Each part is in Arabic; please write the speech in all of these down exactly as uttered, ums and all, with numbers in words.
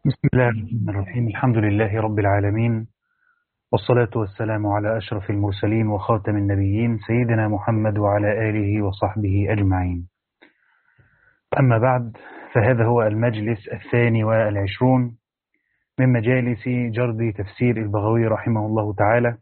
بسم الله الرحمن الرحيم. الحمد لله رب العالمين، والصلاة والسلام على أشرف المرسلين وخاتم النبيين سيدنا محمد وعلى آله وصحبه أجمعين. أما بعد، فهذا هو المجلس الثاني والعشرون من مجالس جرد تفسير البغوي رحمه الله تعالى،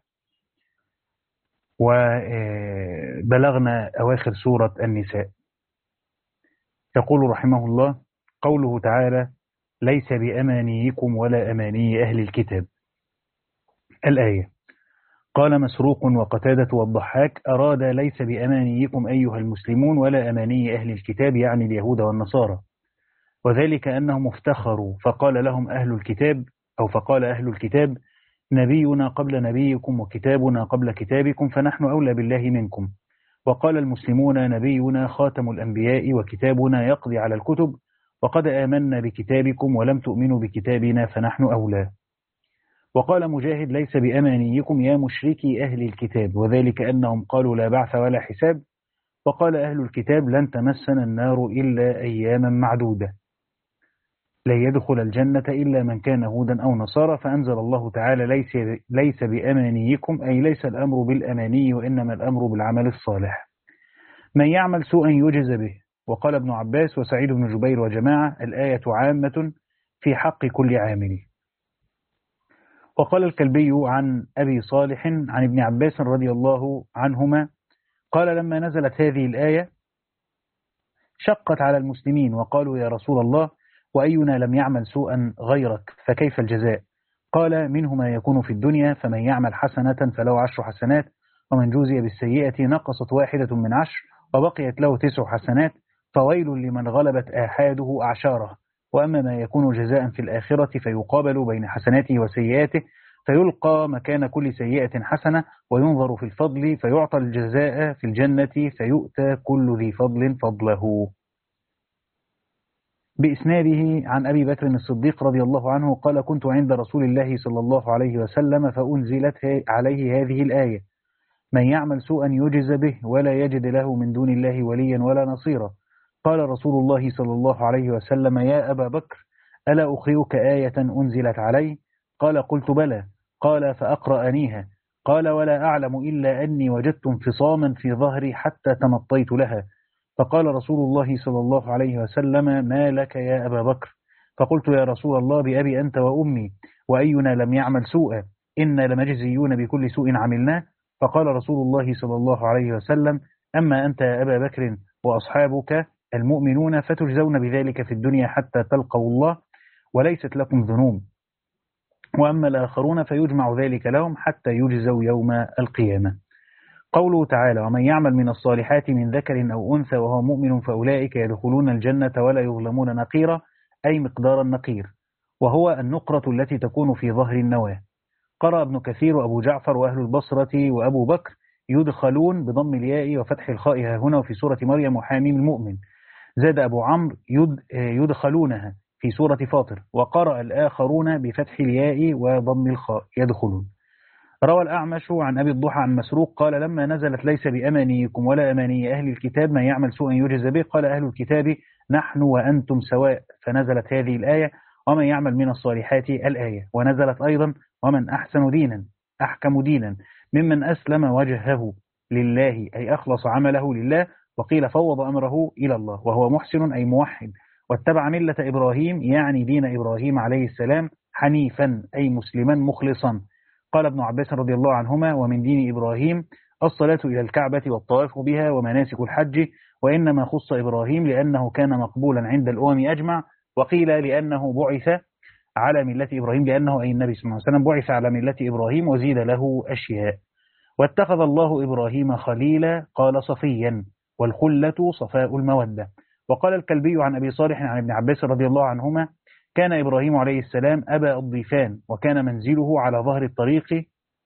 وبلغنا أواخر سورة النساء. يقول رحمه الله: قوله تعالى: ليس بأمانيكم ولا أماني أهل الكتاب. الآية. قال مسروق وقتادة والضحاك: أراد ليس بأمانيكم أيها المسلمون ولا أماني أهل الكتاب، يعني اليهود والنصارى، وذلك أنهم افتخروا فقال لهم أهل الكتاب أو فقال أهل الكتاب: نبينا قبل نبيكم وكتابنا قبل كتابكم فنحن أولى بالله منكم. وقال المسلمون: نبينا خاتم الأنبياء وكتابنا يقضي على الكتب، وقد آمنا بكتابكم ولم تؤمنوا بكتابنا فنحن أولى. وقال مجاهد: ليس بأمانيكم يا مشركي أهل الكتاب، وذلك أنهم قالوا لا بعث ولا حساب. وقال أهل الكتاب: لن تمسنا النار إلا أياما معدودة، لن يدخل الجنة إلا من كان هودا أو نصارى. فأنزل الله تعالى: ليس, ليس بأمانيكم، أي ليس الأمر بالأماني وإنما الأمر بالعمل الصالح. من يعمل سوءا يجز به. وقال ابن عباس وسعيد بن جبير وجماعة: الآية عامة في حق كل عامل. وقال الكلبي عن أبي صالح عن ابن عباس رضي الله عنهما قال: لما نزلت هذه الآية شقت على المسلمين وقالوا: يا رسول الله، وأينا لم يعمل سوءا غيرك فكيف الجزاء؟ قال: منه ما يكون في الدنيا، فمن يعمل حسنة فله عشر حسنات، ومن جوزي بالسيئة نقصت واحدة من عشر وبقيت له تسع حسنات، فويل لمن غلبت آحاده أعشاره. وأما ما يكون جزاء في الآخرة فيقابل بين حسناته وسيئاته، فيلقى مكان كل سيئة حسنة، وينظر في الفضل فيعطى الجزاء في الجنة، فيؤتى كل ذي فضل فضله. بإسناده عن أبي بكر الصديق رضي الله عنه قال: كنت عند رسول الله صلى الله عليه وسلم فأنزلت عليه هذه الآية: من يعمل سوءا يجز به ولا يجد له من دون الله وليا ولا نصيرا. قال رسول الله صلى الله عليه وسلم: يا أبا بكر، ألا أخرئك آية أنزلت علي؟ قال: قلت بلى. قال: فأقرأنيها. قال: ولا أعلم إلا أني وجدت انفصاما في ظهري حتى تمطيت لها. فقال رسول الله صلى الله عليه وسلم: ما لك يا أبا بكر؟ فقلت: يا رسول الله، بأبي أنت وأمي، وأينا لم يعمل سوءا إنا لمجزيون بكل سوء عملناه. فقال رسول الله صلى الله عليه وسلم: أما أنت يا أبا بكر وأصحابك المؤمنون فتجزون بذلك في الدنيا حتى تلقوا الله وليست لكم ذنوب، وأما الآخرون فيجمع ذلك لهم حتى يجزوا يوم القيامة. قوله تعالى: ومن يعمل من الصالحات من ذكر أو أنثى وهو مؤمن فأولئك يدخلون الجنة ولا يظلمون نقيرا، أي مقدار النقير، وهو النقرة التي تكون في ظهر النواة. قرأ ابن كثير وأبو جعفر وأهل البصرة وأبو بكر يدخلون بضم الياء وفتح الخاء هنا وفي سورة مريم وحاميم المؤمن. زاد أبو عمرو يد يدخلونها في سورة فاطر. وقرأ الآخرون بفتح الياء وضم الخاء يدخلون. روى الأعمش عن أبي الضحى عن مسروق قال: لما نزلت ليس بأمانيكم ولا أماني أهل الكتاب من يعمل سوءا يجز به، قال أهل الكتاب: نحن وأنتم سواء، فنزلت هذه الآية: ومن يعمل من الصالحات الآية. ونزلت أيضا: ومن أحسن دينا أحكم دينا ممن أسلم وجهه لله، أي أخلص عمله لله. وقيل: فوض أمره إلى الله، وهو محسن أي موحد، واتبع ملة إبراهيم، يعني دين إبراهيم عليه السلام، حنيفا أي مسلما مخلصا. قال ابن عباس رضي الله عنهما: ومن دين إبراهيم الصلاة إلى الكعبة والطواف بها ومناسك الحج، وإنما خص إبراهيم لأنه كان مقبولا عند الأمم أجمع. وقيل لأنه بعث على ملة إبراهيم، لأنه أي النبي صلى الله عليه وسلم بعث على ملة إبراهيم وزيد له أشياء. واتخذ الله إبراهيم خليلا، قال صفيا، والخلة صفاء المودة. وقال الكلبي عن أبي صالح عن ابن عباس رضي الله عنهما: كان إبراهيم عليه السلام أبا الضيفان، وكان منزله على ظهر الطريق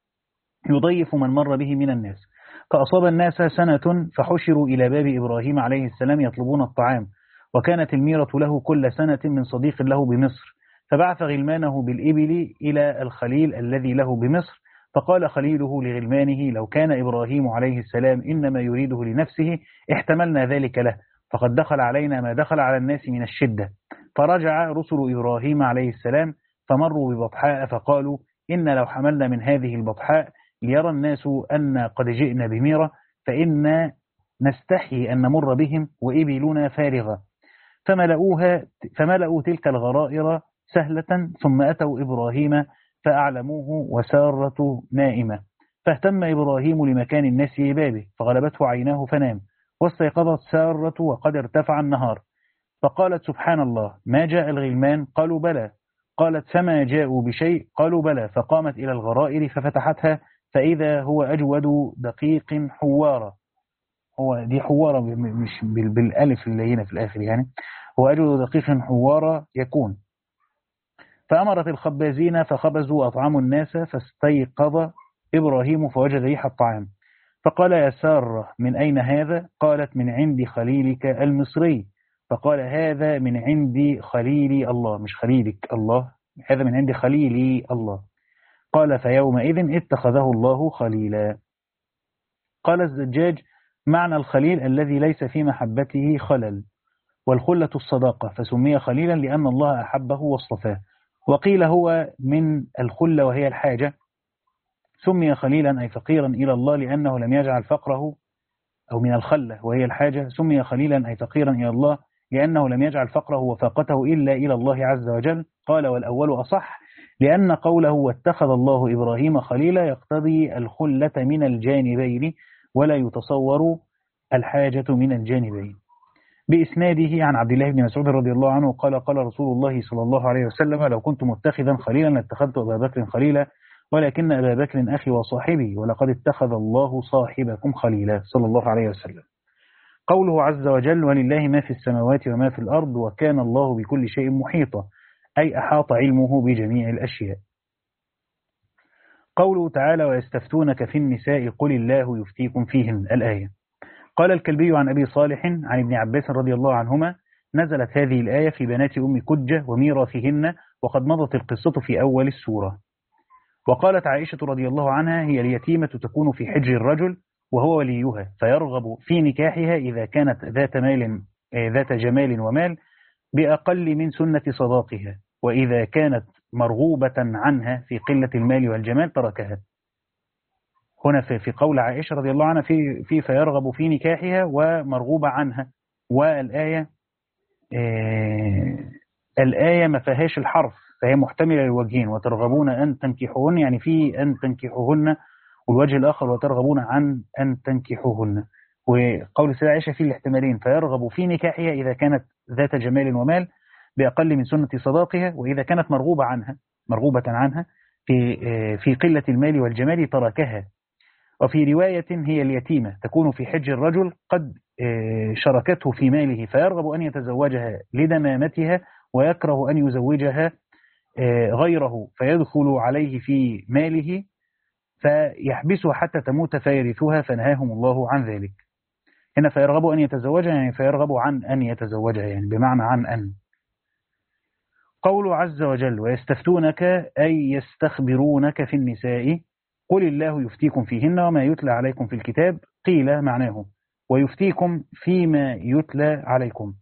يضيف من مر به من الناس، فأصاب الناس سنة فحشروا إلى باب إبراهيم عليه السلام يطلبون الطعام، وكانت الميرة له كل سنة من صديق له بمصر، فبعث غلمانه بالإبل إلى الخليل الذي له بمصر، فقال خليله لغلمانه: لو كان إبراهيم عليه السلام إنما يريده لنفسه احتملنا ذلك له، فقد دخل علينا ما دخل على الناس من الشدة، فرجع رسل إبراهيم عليه السلام فمروا ببطحاء فقالوا إن لو حملنا من هذه البطحاء ليرى الناس أن قد جئنا بميرة فإن نستحي أن نمر بهم وإبلنا فارغة، فملؤوها فملؤوا تلك الغرائر سهلة، ثم أتوا إبراهيم فأعلموه وسارة نائمة، فاهتم إبراهيم لمكان الناس ببابه فغلبته عيناه فنام، واستيقظت سارة وقد ارتفع النهار، فقالت سبحان الله ما جاء الغلمان؟ قالوا بلى. قالت فما جاءوا بشيء؟ قالوا بلى. فقامت إلى الغرائر ففتحتها فإذا هو أجود دقيق حوارة، هو دي حوارة مش بالألف اللي هنا في الآخر، يعني هو أجود دقيق حوارة يكون. فأمرت الخبازين فخبزوا وأطعموا الناس، فاستيقظ إبراهيم فوجد ريح الطعام، فقال يا سارة من أين هذا؟ قالت من عند خليلك المصري. فقال هذا من عند خليلي الله، مش خليلك الله، هذا من عند خليلي الله. قال فيومئذ اتخذه الله خليلا. قال الزجاج معنى الخليل الذي ليس في محبته خلل، والخلة الصداقة، فسمي خليلا لأن الله أحبه واصطفاه. وقيل هو من الخلة وهي الحاجة، سمي خليلا أي فقيرا إلى الله لأنه لم يجعل فقره، أو من الخلة وهي الحاجة، سمي خليلا أي فقيرا إلى الله لأنه لم يجعل فقره وفاقته إلا إلى الله عز وجل. قال والأول أصح لأن قوله واتخذ الله إبراهيم خليلا يقتضي الخلة من الجانبين ولا يتصور الحاجة من الجانبين. بإسناده عن عبد الله بن مسعود رضي الله عنه قال قال رسول الله صلى الله عليه وسلم لو كنت متخذا خليلا لاتخذت أبا بكر خليلا ولكن أبا بكر أخي وصاحبي ولقد اتخذ الله صاحبكم خليلا صلى الله عليه وسلم. قوله عز وجل ولله ما في السماوات وما في الأرض وكان الله بكل شيء محيطا، أي أحاط علمه بجميع الأشياء. قوله تعالى ويستفتونك في النساء قل الله يفتيكم فيهن، الآية. قال الكلبي عن أبي صالح عن ابن عباس رضي الله عنهما نزلت هذه الآية في بنات أم كجة وميراثهن، وقد مضت القصة في أول السورة. وقالت عائشة رضي الله عنها هي اليتيمة تكون في حجر الرجل وهو وليها فيرغب في نكاحها إذا كانت ذات مال ذات جمال ومال بأقل من سنة صداقها، وإذا كانت مرغوبة عنها في قلة المال والجمال تركها. هنا في في قول عائشة رضي الله عنها في في فيرغب في نكاحها ومرغوبة عنها، والآية آه الآية ما فيهاش الحرف فهي محتملة للوجهين، وترغبون أن تنكحوهن يعني في أن تنكحوهن، والوجه الآخر وترغبون عن أن تنكحوهن. وقول سيدة عائشة في الاحتمالين فيرغب في نكاحها إذا كانت ذات جمال ومال بأقل من سنة صداقها، وإذا كانت مرغوبة عنها مرغوبة عنها في في قلة المال والجمال تركها. وفي رواية هي اليتيمة تكون في حج الرجل قد شركته في ماله فيرغب أن يتزوجها لدمامتها ويكره أن يزوجها غيره فيدخل عليه في ماله فيحبسها حتى تموت فيرثها فنهاهم الله عن ذلك. هنا فيرغب أن يتزوجها يعني فيرغب عن أن يتزوجها يعني بمعنى عن أن. قول عز وجل ويستفتونك أي يستخبرونك في النساء قل الله يفتيكم فيهن وما يتلى عليكم في الكتاب، قيل معناه ويفتيكم فيما يتلى عليكم،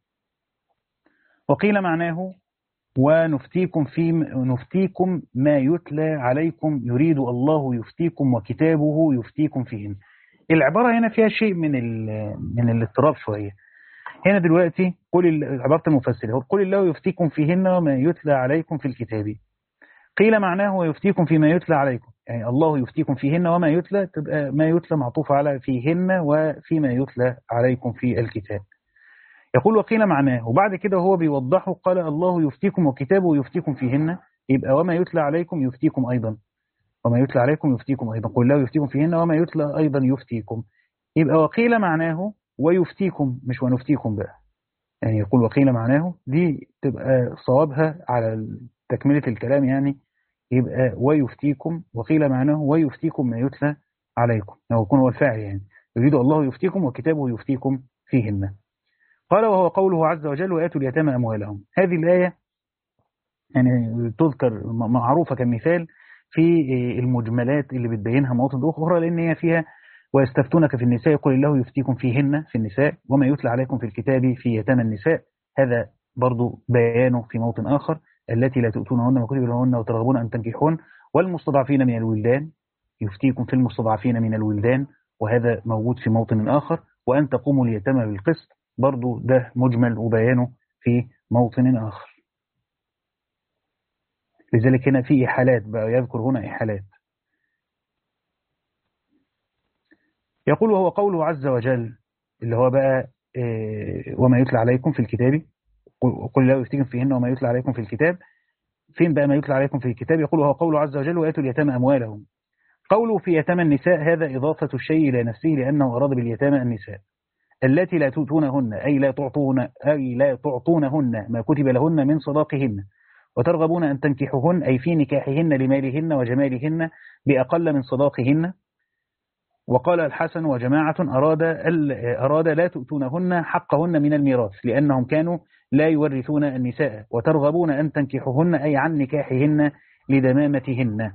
وقيل معناه ونفتيكم في نفتيكم ما يتلى عليكم يريد الله يفتيكم وكتابه يفتيكم فيهن. العبارة هنا فيها شيء من من الاضطراب شوية. هنا دلوقتي قل عبارة المفسر قل الله يفتيكم فيهن وما يتلى عليكم في الكتاب، قيل معناه ويفتيكم فيما يتلى عليكم، يعني الله يفتيكم فيهن وما يتلى تبقى ما يتلى معطوف على فيهن وفيما يتلى عليكم في الكتاب. يقول وقيل معناه، وبعد كده هو بيوضحه قال الله يفتيكم وكتابه يفتيكم فيهن، يبقى وما يتلى عليكم يفتيكم أيضا، وما يتلى عليكم يفتيكم أيضا، قل الله يفتيكم فيهن وما يتلى أيضا يفتيكم. يبقى وقيل معناه ويفتيكم مش ونفتيكم بقى، يعني يقول وقيل معناه دي تبقى صوابها على تكملة الكلام، يعني يبقى ويفتيكم وقيل معناه ويفتيكم ما يتلى عليكم، أو يكون هو الفاعل يعني يريد الله يفتيكم وكتابه يفتيكم فيهن. قال وهو قوله عز وجل وآتوا اليتامى أموالهم. هذه الآية يعني تذكر معروفة كمثال في المجملات اللي بتبينها مواطن أخرى، لأن هي فيها ويستفتونك في النساء قل الله يفتيكم فيهن في النساء وما يتلى عليكم في الكتاب في يتامى النساء، هذا برضو بيانه في موطن آخر، التي لا تؤتونهن ما كتب لهن وترغبون أن تنكحون، والمستضعفين من الولدان، يفتيكم في المستضعفين من الولدان، وهذا موجود في موطن آخر، وأن تقوموا اليتامى بالقسط، برضو ده مجمل وبيانه في موطن آخر. لذلك هنا في إحالات بقى، يذكر هنا إحالات. يقول وهو قوله عز وجل اللي هو بقى إيه وما يتلى عليكم في الكتاب، قل لا يفتيكم فيهن وما يتلى عليكم في الكتاب. فين بقى ما يتلى عليكم في الكتاب؟ يقول وهو قوله عز وجل وآتوا اليتامى أموالهم. قوله في يتامى النساء هذا إضافة الشيء إلى نفسه، لأنه أراد باليتامى النساء التي لا تؤتونهن، أي لا تعطون أي لا تعطونهن ما كتب لهن من صداقهن، وترغبون أن تنكحوهن أي في نكاحهن لمالهن وجمالهن بأقل من صداقهن. وقال الحسن وجماعة أراد أراد لا تؤتونهن حقهن من الميراث، لأنهم كانوا لا يورثون النساء، وترغبون أن تنكحوهن أي عن نكاحهن لدمامتهن.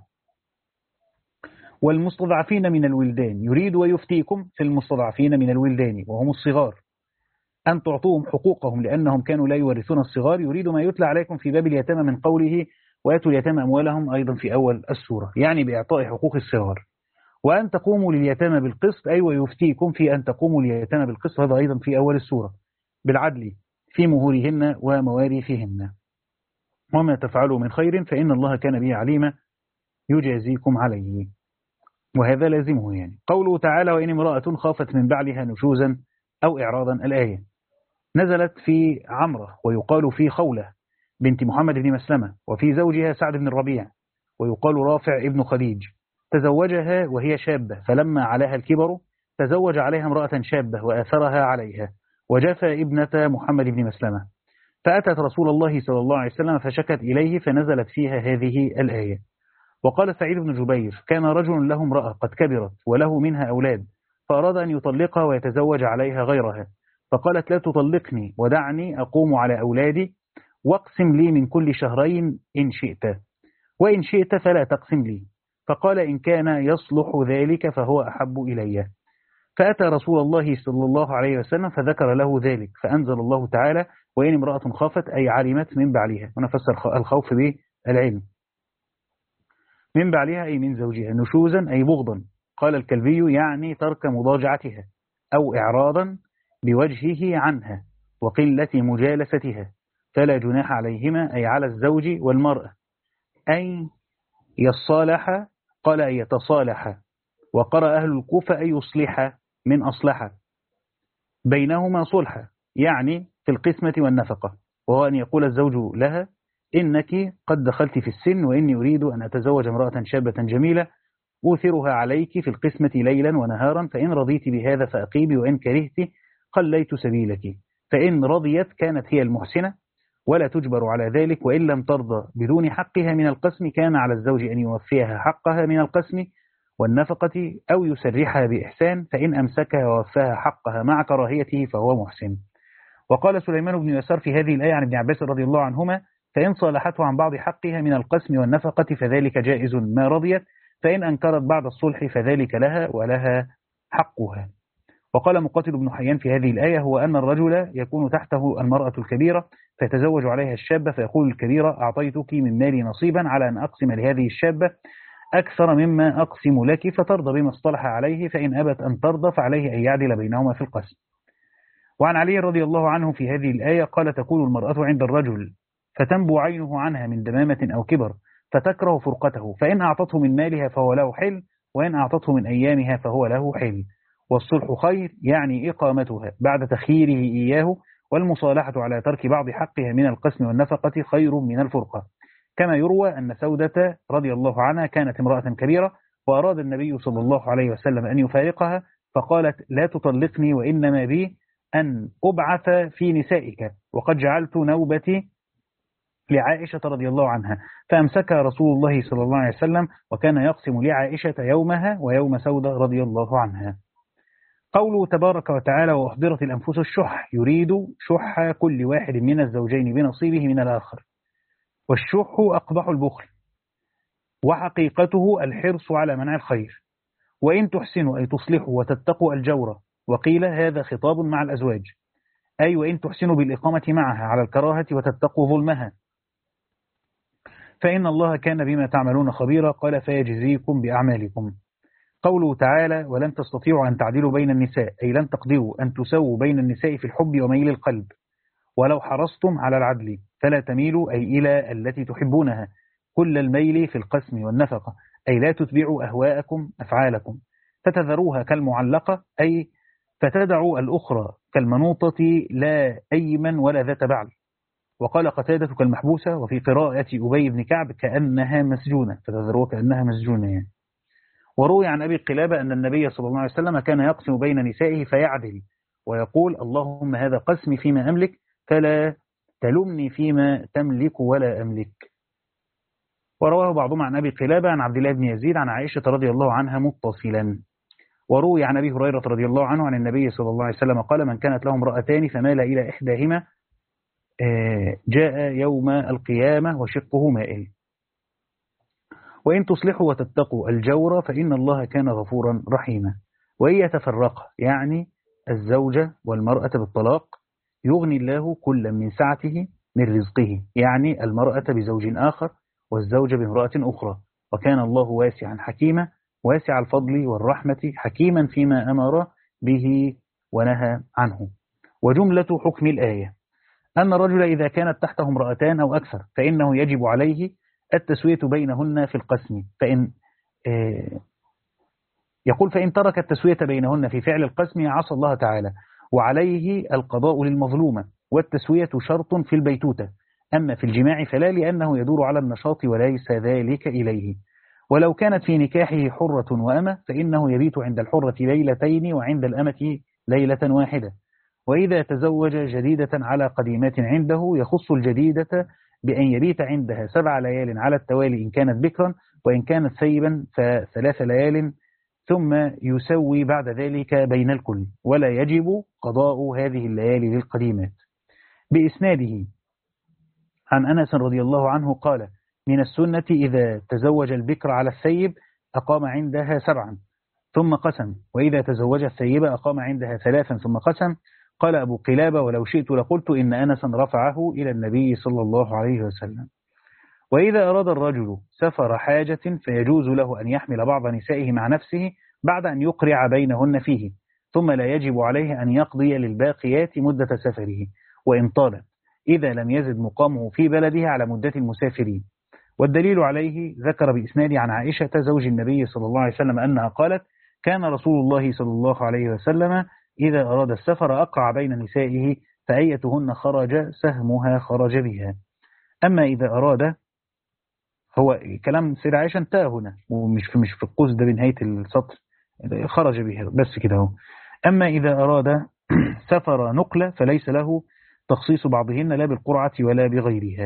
والمستضعفين من الولدان يريد ويفتيكم في المستضعفين من الولدان وهم الصغار أن تعطوهم حقوقهم، لأنهم كانوا لا يورثون الصغار. يريد ما يتلى عليكم في باب اليتامى من قوله وآتوا اليتامى أموالهم أيضا في أول السورة، يعني بإعطاء حقوق الصغار. وأن تقوموا لليتامى بالقسط أي ويفتيكم في أن تقوموا لليتامى بالقسط، هذا أيضا في أول السورة، بالعدل في مهورهن ومواريثهن، وما تفعلوا من خير فإن الله كان به عليما يجازيكم عليه، وهذا لازمه. يعني قوله تعالى وإن امرأة خافت من بعلها نشوزا أو إعراضا، الآية نزلت في عمرة، ويقال في خولة بنت محمد بن مسلمة، وفي زوجها سعد بن الربيع، ويقال رافع ابن خديج، تزوجها وهي شابة، فلما عليها الكبر تزوج عليها امرأة شابة وآثرها عليها، وجفى ابنة محمد بن مسلمة، فأتت رسول الله صلى الله عليه وسلم فشكت إليه فنزلت فيها هذه الآية. وقال سعيد بن جبير كان رجل له امرأة قد كبرت وله منها أولاد، فأراد أن يطلقها ويتزوج عليها غيرها، فقالت لا تطلقني ودعني أقوم على أولادي، واقسم لي من كل شهرين إن شئت، وإن شئت فلا تقسم لي. فقال إن كان يصلح ذلك فهو أحب إلي. فأتى رسول الله صلى الله عليه وسلم فذكر له ذلك، فأنزل الله تعالى وإن امرأة خافت أي علمت من بعلها، ونفسر الخوف بالعلم، من بعلها أي من زوجها، نشوزا أي بغضا، قال الكلبي يعني ترك مضاجعتها أو إعراضا بوجهه عنها وقلة مجالستها، فلا جناح عليهما أي على الزوج والمرأة أي يصالح، قال أي يتصالح، وقرأ أهل الكوفة أي يصلح من أصلح بينهما صلحا، يعني في القسمة والنفقة، وهو أن يقول الزوج لها إنك قد دخلت في السن وإني أريد أن أتزوج امرأة شابة جميلة أوثرها عليك في القسمة ليلا ونهارا، فإن رضيت بهذا فأقيبي وإن كرهت قليت سبيلك. فإن رضيت كانت هي المحسنة ولا تجبر على ذلك، وإن لم ترضى بدون حقها من القسم كان على الزوج أن يوفيها حقها من القسم والنفقة أو يسرحها بإحسان، فإن أمسكها ووفاها حقها مع كراهيته فهو محسن. وقال سليمان بن يسار في هذه الآية عن ابن عباس رضي الله عنهما فإن صالحته عن بعض حقها من القسم والنفقة فذلك جائز ما رضيت، فإن أنكرت بعد الصلح فذلك لها ولها حقها. وقال مقاتل بن حيان في هذه الآية هو أن الرجل يكون تحته المرأة الكبيرة فيتزوج عليها الشابة، فيقول الكبيرة أعطيتك من مالي نصيبا على أن أقسم لهذه الشابة أكثر مما أقسم لك، فترضى بما اصطلح عليه، فإن أبت أن ترضى فعليه أن يعدل بينهما في القسم. وعن علي رضي الله عنه في هذه الآية قال تكون المرأة عند الرجل فتنبو عينه عنها من دمامة أو كبر فتكره فرقته، فإن أعطته من مالها فهو له حل، وإن أعطته من أيامها فهو له حل. والصلح خير يعني إقامتها بعد تخييره إياه، والمصالحة على ترك بعض حقها من القسم والنفقة خير من الفرقة. كما يروى أن سودة رضي الله عنها كانت امرأة كبيرة وأراد النبي صلى الله عليه وسلم أن يفارقها، فقالت لا تطلقني وإنما بي أن أبعث في نسائك، وقد جعلت نوبتي لعائشة رضي الله عنها، فأمسكها رسول الله صلى الله عليه وسلم وكان يقسم لعائشة يومها ويوم سودة رضي الله عنها. قوله تبارك وتعالى وأحضرت الأنفس الشح، يريد شح كل واحد من الزوجين بنصيبه من الآخر، والشح أقبح البخل، وحقيقته الحرص على منع الخير. وإن تحسنوا أي تصلحوا وتتقوا الجورة، وقيل هذا خطاب مع الأزواج أي وإن تحسنوا بالإقامة معها على الكراهة وتتقوا ظلمها فإن الله كان بما تعملون خبيرا. قال فيجزيكم بأعمالكم. قوله تعالى ولن تستطيعوا أن تعدلوا بين النساء أي لن تقدروا أن تسووا بين النساء في الحب وميل القلب ولو حرصتم على العدل فلا تميلوا أي إلى التي تحبونها كل الميل في القسم والنفقة أي لا تتبعوا أهواءكم أفعالكم فتذروها كالمعلقة أي فتدعوا الأخرى كالمنوطة لا أيمن ولا ذات بعل. وقال قتادة كالمحبوسة وفي قراءة أبي بن كعب كأنها مسجونة فتذروها كأنها مسجونة يعني. وروي عن أبي قلابة أن النبي صلى الله عليه وسلم كان يقسم بين نسائه فيعدل ويقول اللهم هذا قسمي فيما أملك فلا تلمني فيما تملك ولا أملك. ورواه بعضهم عن أبي قلابة عن عبد الله بن يزيد عن عائشة رضي الله عنها متصلا. وروي عن أبي هريرة رضي الله عنه عن النبي صلى الله عليه وسلم قال من كانت له امرأتان فمال إلى إحداهما جاء يوم القيامة وشقه مائل. وإن تصلحوا وتتقوا الجور فإن الله كان غفورا رحيما. وإن يتفرقا يعني الزوجة والمرأة بالطلاق يغني الله كل من سعته من رزقه يعني المرأة بزوج آخر والزوجة بامرأة أخرى وكان الله واسعا حكيما واسع الفضل والرحمة حكيما فيما أمر به ونهى عنه. وجملة حكم الآية أن الرجل إذا كانت تحته امرأتان أو أكثر فإنه يجب عليه التسوية بينهن في القسم فإن يقول فإن ترك التسوية بينهن في فعل القسم عصى الله تعالى وعليه القضاء للمظلومة والتسوية شرط في البيتوتة أما في الجماع فلا لأنه يدور على النشاط وليس ذلك إليه. ولو كانت في نكاحه حرة وأمة فإنه يبيت عند الحرة ليلتين وعند الأمة ليلة واحدة. وإذا تزوج جديدة على قديمات عنده يخص الجديدة بأن يبيت عندها سبع ليال على التوالي إن كانت بكرا وإن كانت ثيبا فثلاث ليال ثم يسوي بعد ذلك بين الكل ولا يجب قضاء هذه الليالي للقديمات. بإسناده عن أنس رضي الله عنه قال من السنة إذا تزوج البكر على الثيب أقام عندها سبعا ثم قسم وإذا تزوج الثيب أقام عندها ثلاثا ثم قسم. قال أبو قلابة ولو شئت لقلت إن أنسا رفعه إلى النبي صلى الله عليه وسلم. وإذا أراد الرجل سفر حاجة فيجوز له أن يحمل بعض نسائه مع نفسه بعد أن يقرع بينهن فيه ثم لا يجب عليه أن يقضي للباقيات مدة سفره وإن طالت إذا لم يزد مقامه في بلده على مدة المسافرين. والدليل عليه ذكر بإسناد عن عائشة زوج النبي صلى الله عليه وسلم أنها قالت كان رسول الله صلى الله عليه وسلم إذا أراد السفر أقع بين نسائه فأيتهن خرج سهمها خرج بها. أما إذا أراد هو كلام سيدة عائشة انتهى هنا ومش في مش في القوس ده بنهاية السطر خرج بها بس كده هو. أما إذا أراد سفر نقلة فليس له تخصيص بعضهن لا بالقرعة ولا بغيرها.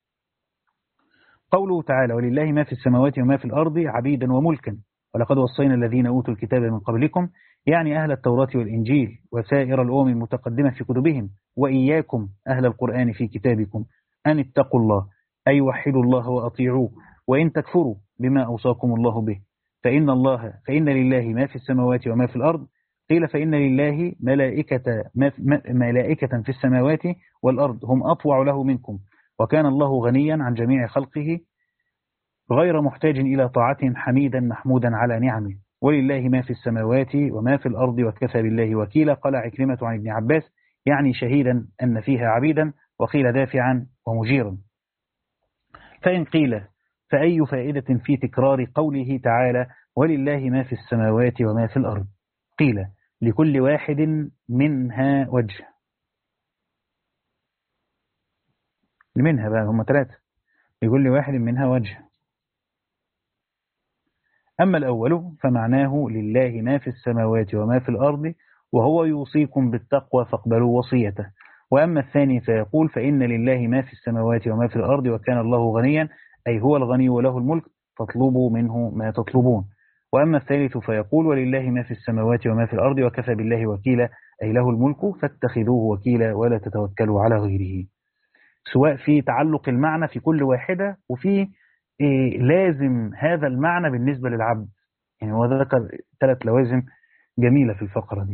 قوله تعالى ولله ما في السماوات وما في الأرض عبيدا وملكا ولقد وصينا الذين أوتوا الكتاب من قبلكم يعني أهل التوراة والإنجيل وسائر الأمم المتقدمة في كتبهم وإياكم أهل القرآن في كتابكم أن اتقوا الله أي وحدوا الله وأطيعوه وإن تكفروا بما أوصاكم الله به فإن الله فإن لله ما في السماوات وما في الأرض. قيل فإن لله ملائكة, ملائكة في السماوات والأرض هم أطوع له منكم وكان الله غنيا عن جميع خلقه غير محتاج إلى طاعتهم حميدا محمودا على نعمه ولله ما في السماوات وما في الأرض وكفى بالله وكيلا. قال عكرمة عن ابن عباس يعني شهيدا أن فيها عبيدا وقيل دافعا ومجيرا. فإن قيل فأي فائدة في تكرار قوله تعالى ولله ما في السماوات وما في الأرض؟ قيل لكل واحد منها وجه منها بقى هم ثلاثة لكل واحد منها وجه. أما الأول فمعناه لله ما في السماوات وما في الأرض وهو يوصيكم بالتقوى فاقبلوا وصيته. وأما الثاني فيقول فإن لله ما في السماوات وما في الأرض وكان الله غنيا أي هو الغني وله الملك فاطلبوا منه ما تطلبون. وأما الثالث فيقول ولله ما في السماوات وما في الأرض وكفى بالله وكيلا أي له الملك فاتخذوه وكيلا ولا تتوكلوا على غيره. سواء في تعلق المعنى في كل واحدة وفي إيه لازم هذا المعنى بالنسبة للعبد يعني هو ذكر ثلاث لوازم جميلة في الفقرة دي.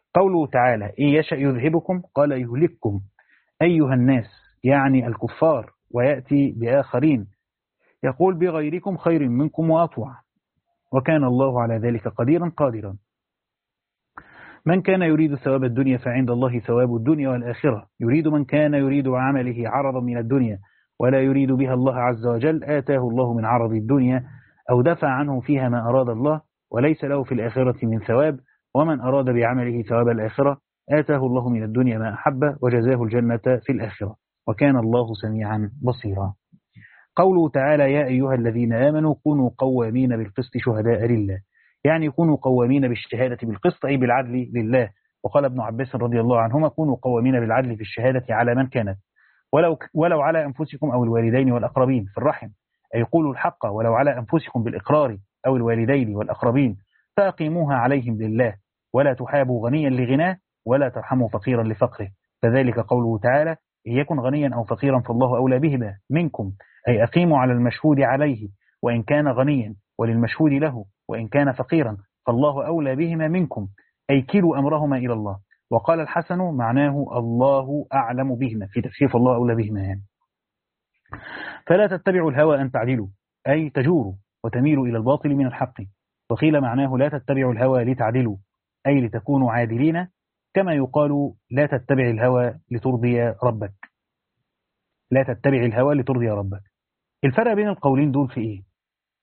قوله تعالى إن يشأ يذهبكم قال يهلككم أيها الناس، يعني الكفار، ويأتي بآخرين يقول بغيركم خير منكم وأطوع، وكان الله على ذلك قديرا قادرا. من كان يريد ثواب الدنيا فعند الله ثواب الدنيا والآخرة. يريد من كان يريد عمله عرضا من الدنيا ولا يريد بها الله عز وجل آتاه الله من عرض الدنيا أو دفع عنه فيها ما أراد الله، وليس له في الآخرة من ثواب. ومن أراد بعمله ثواب الآخرة آتاه الله من الدنيا ما أحب وجزاه الجنة في الآخرة، وكان الله سميعا بصيرا. قوله تعالى يا أيها الذين آمنوا كونوا قوامين بالقسط شهداء لله، يعني يكونوا قوامين بالشهادة بالقسط أي بالعدل لله. وقال ابن عباس رضي الله عنهما كونوا قوامين بالعدل في الشهادة على من كانت، ولو, ولو على أنفسكم أو الوالدين والأقربين في الرحم، أي قولوا الحق ولو على أنفسكم بالإقرار أو الوالدين والأقربين، فأقيموها عليهم لله، ولا تحابوا غنيا لغناه ولا ترحموا فقيرا لفقره. فذلك قوله تعالى إن يكن غنيا أو فقيرا فالله أولى بهما منكم، أي أقيموا على المشهود عليه وإن كان غنيا، وللمشهود له وإن كان فقيرا، فالله أولى بهما منكم، أي كلوا أمرهما إلى الله. وقال الحسن معناه الله أعلم بهما في تفسير الله أولى بهما يعني. فلا تتبعوا الهوى أن تعدلوا، أي تجوروا وتميلوا إلى الباطل من الحق. وقيل معناه لا تتبعوا الهوى لتعدلوا، أي لتكونوا عادلين، كما يقال لا تتبع الهوى لترضي ربك. لا تتبع الهوى لترضي ربك. الفرق بين القولين دول في إيه؟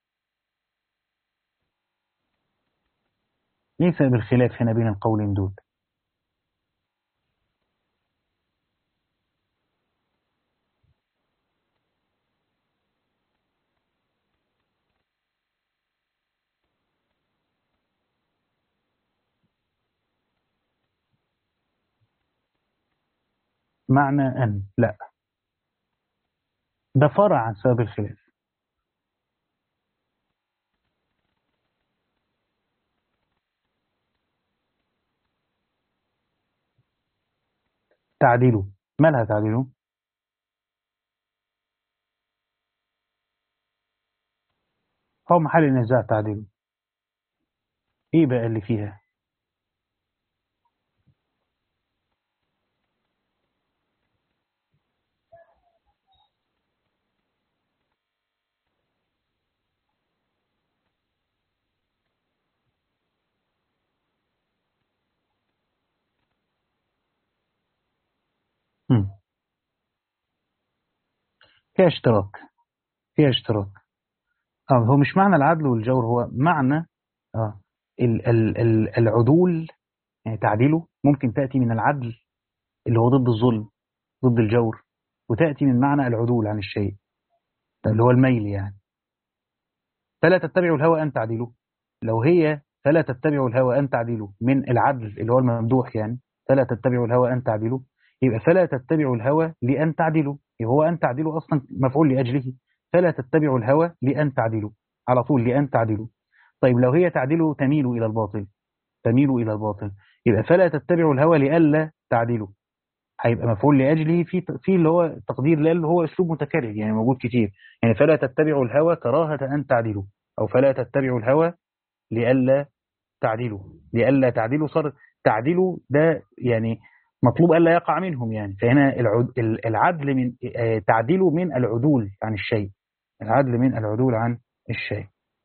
ايه سبب الخلاف هنا بين القولين دول؟ معنى أن لا، ده فرع عن سبب الخلاف. تعديله مالها تعديله؟ هو محل النزاع تعديله. ايه بقى اللي فيها؟ مم. فيها اشتراك، فيها اشتراك. اه هو مش معنى العدل والجور، هو معنى اه ال ال ال العدول، يعني تعديله ممكن تأتي من العدل اللي هو ضد الظلم ضد الجور، وتأتي من معنى العدول عن الشيء اللي هو الميل يعني. فلا تتبعوا الهوى أن تعدلوا، لو هي فلا تتبعوا الهوى أن تعدلوا من العدل اللي هو الممدوح يعني، فلا تتبعوا الهوى أن تعدلوا، يبقى فلا تتبعوا الهوى لأن تعدلوا، يبقى هو أن تعدلوا أصلا مفعول لأجله، فلا تتبعوا الهوى لأن تعدلوا على طول، لأن تعدلوا. طيب لو هي تعدلوا تميلوا إلى الباطل، تميلوا إلى الباطل، يبقى فلا تتبعوا الهوى لألا تعدلوا، هيبقى مفعول لأجله في في اللي هو تقدير لا اللي هو أسلوب متكرر يعني موجود كتير، يعني فلا تتبعوا الهوى كراهة أن تعدلوا، أو فلا تتبعوا الهوى لئلا تعدلوا. لئلا تعدلوا صار تعدلوا ده يعني مطلوب ألا يقع منهم يعني. فهنا العد العدل من تعدلوا من العدول عن الشيء، العدل من العدول عن الشيء.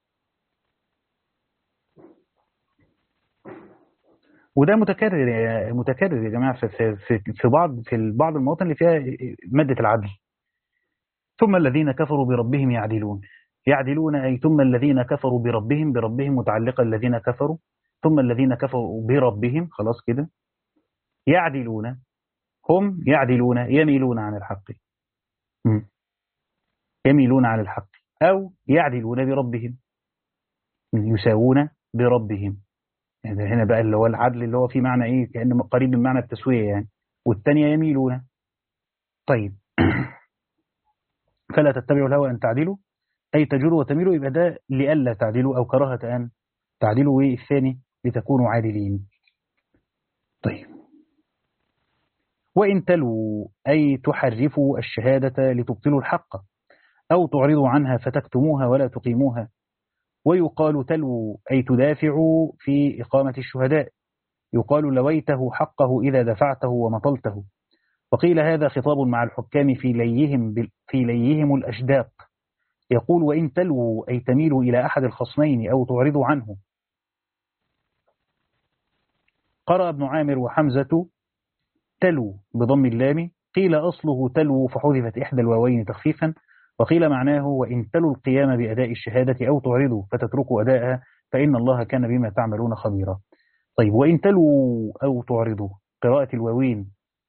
وده متكرر متكرر يا جماعة في في في بعض في بعض المواطن اللي فيها مادة العدل. ثم الذين كفروا بربهم يعدلون، يعدلون أي ثم الذين كفروا بربهم، بربهم متعلقة الذين كفروا، ثم الذين كفروا بربهم خلاص كده، يعدلون هم يعدلون يميلون عن الحق، يميلون عن الحق، أو يعدلون بربهم يساوون بربهم. يعني هنا بقى اللي هو العدل اللي هو في معنى إيه كأنه قريب من معنى التسوية يعني، والثانية يميلون. طيب فلا تتبعوا الهوى أن تعدلوا أي تجروا وتميلوا، يبقى ده لئلا تعدلوا أو كراهة أن تعدلوا، والثاني لتكونوا عادلين. طيب وإن تلوا أي تحرفوا الشهادة لتبطلوا الحق، أو تعرضوا عنها فتكتموها ولا تقيموها. ويقال تلوا أي تدافعوا في إقامة الشهداء، يقال لويته حقه إذا دفعته ومطلته. وقيل هذا خطاب مع الحكام في ليهم, في ليهم الأشداق. يقول وإن تلووا أي تميلوا إلى أحد الخصمين أو تعرضوا عنه. قرأ ابن عامر وحمزة تلو بضم اللام، قيل أصله تلو فحذفت إحدى الواوين تخفيفا، وقيل معناه وإن تلوا القيام بأداء الشهادة أو تعرضوا فتتركوا أداءها فإن الله كان بما تعملون خبيرا. طيب وإن تلوا أو تعرضوا قراءة الواوين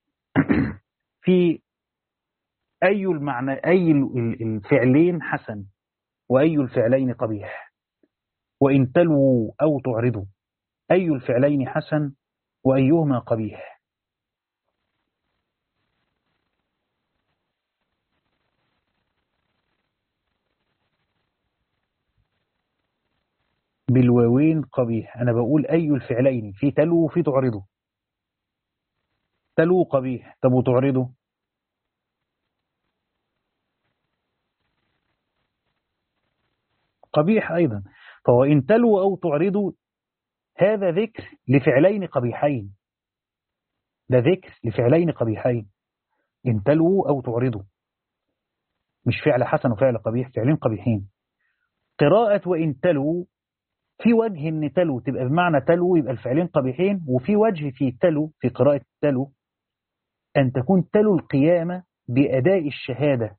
في أي المعنى أي الفعلين حسن وأي الفعلين قبيح؟ وإن تلوا أو تعرضوا أي الفعلين حسن وأيهما قبيح؟ بالواوين قبيح. أنا بقول أي الفعلين، في تلو وفي تعرضوا. تلو قبيح، طب وتعرضوا؟ قبيح أيضا. فهو إن تلو أو تعرضوا هذا ذكر لفعلين قبيحين، ده ذكر لفعلين قبيحين. إن تلو أو تعرضوا مش فعل حسن وفعل قبيح، فعلين قبيحين. قراءة وإن تلو في وجه إن تلو تبقى بمعنى تلو يبقى الفعلين قبيحين، وفي وجه في تلو في قراءة تلو أن تكون تلو القيامة بأداء الشهادة،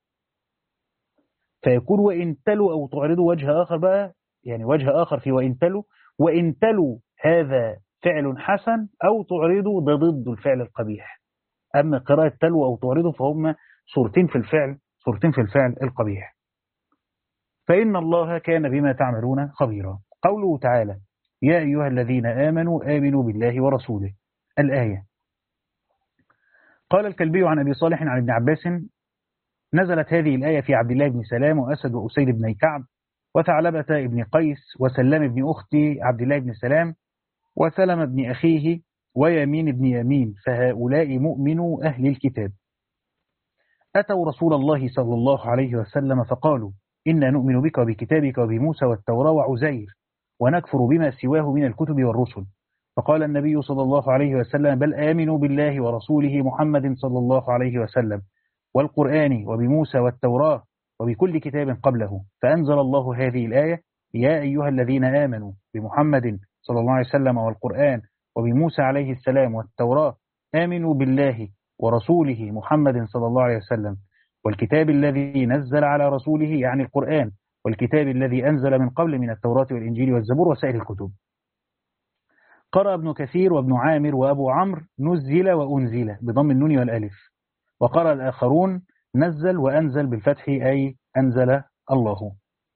فيكون وإن تلو أو تعرضوا وجه آخر بقى، يعني وجه آخر في وإن تلو. وإن تلو هذا فعل حسن أو تعرضوا ده ضد الفعل القبيح. أما قراءة تلو أو تعرضوا فهم صورتين في الفعل، صورتين في الفعل القبيح. فإن الله كان بما تعملون خبيرا. قوله تعالى يا أيها الذين آمنوا آمنوا بالله ورسوله الآية. قال الكلبي عن أبي صالح عن ابن عباس نزلت هذه الآية في عبد الله بن سلام وأسد وأسيد بن كعب وثعلبة بن قيس وسلام بن أخت عبد الله بن سلام وسلم بن أخيه ويمين بن يمين، فهؤلاء مؤمنو أهل الكتاب. أتوا رسول الله صلى الله عليه وسلم فقالوا إنا نؤمن بك وبكتابك وبموسى والتوراة وعزير ونكفر بما سواه من الكتب والرسل. فقال النبي صلى الله عليه وسلم بل آمنوا بالله ورسوله محمد صلى الله عليه وسلم والقرآن وبموسى والتوراة وبكل كتاب قبله. فأنزل الله هذه الآية يا أيها الذين آمنوا بمحمد صلى الله عليه وسلم والقرآن وبموسى عليه السلام والتوراة آمنوا بالله ورسوله محمد صلى الله عليه وسلم والكتاب الذي نزل على رسوله يعني القرآن والكتاب الذي أنزل من قبل من التوراة والإنجيل والزبور وسائر الكتب. قرأ ابن كثير وابن عامر وأبو عمرو نزل وأنزل بضم النون والألف، وقرأ الآخرون نزل وأنزل بالفتح أي أنزل الله،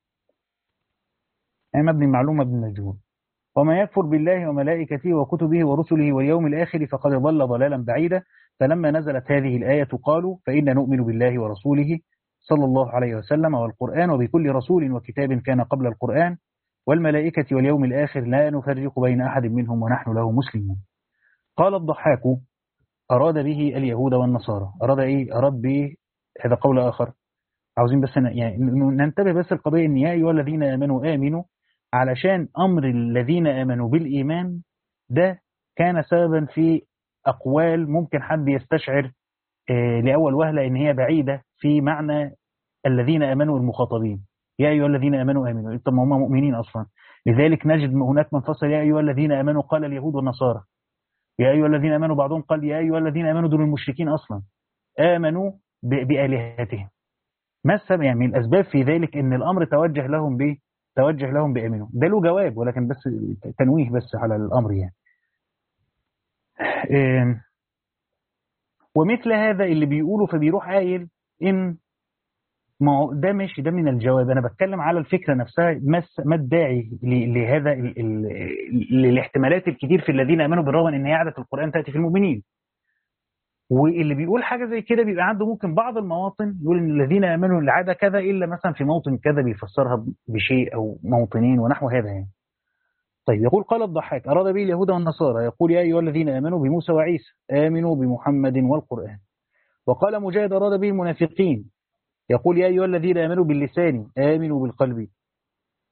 أي مبني معلومة بالمجهول. وما يكفر بالله وملائكته وكتبه ورسله واليوم الآخر فقد ضل ضلالا بعيدا. فلما نزلت هذه الآية قالوا فإن نؤمن بالله ورسوله صلى الله عليه وسلم والقرآن وبكل رسول وكتاب كان قبل القرآن والملائكة واليوم الآخر لا نفرق بين أحد منهم ونحن له مسلمون. قال الضحاك أراد به اليهود والنصارى. أراد إيه؟ أراد به هذا قول آخر. عاوزين بس يعني ننتبه بس القضية إن يا أيها الذين آمنوا آمنوا علشان أمر الذين آمنوا بالإيمان ده كان سببا في أقوال ممكن حد يستشعر لأول وهلة إن هي بعيدة في معنى الذين آمنوا المخاطبين. يا أيها الذين آمنوا آمنوا إنتم هم مؤمنين أصلا، لذلك نجد هناك من فصل يا أيها الذين آمنوا قال اليهود والنصارى، يا أيها الذين آمنوا بعضهم قال يا أيها الذين آمنوا دول المشركين أصلا آمنوا بآلهتهم. ما السبب؟ يعني من الأسباب في ذلك إن الأمر توجه لهم ب توجه لهم بآمنوا. ده له جواب ولكن بس تنويه بس على الأمر يعني. ومثل هذا اللي بيقولوا فبيروح قايل إن ما ده مش ده من الجواب. أنا بتكلم على الفكرة نفسها، ما الداعي لهذا الاحتمالات الكتير في الذين آمنوا بالرغم إن هي عادة القرآن تأتي في المؤمنين. واللي بيقول حاجة زي كده بيبقى عنده ممكن بعض المواطن يقول إن الذين آمنوا العادة كذا إلا مثلا في موطن كذا بيفسرها بشيء أو موطنين ونحو هذا يعني. طيب يقول قال الضحاك أراد به اليهود والنصارى يقول يا أيها الذين آمنوا بموسى وعيسى آمنوا بمحمد والقرآن. وقال مجاهد أراد به المنافقين يقول يا أيها الذين آمنوا باللسان آمنوا بالقلب.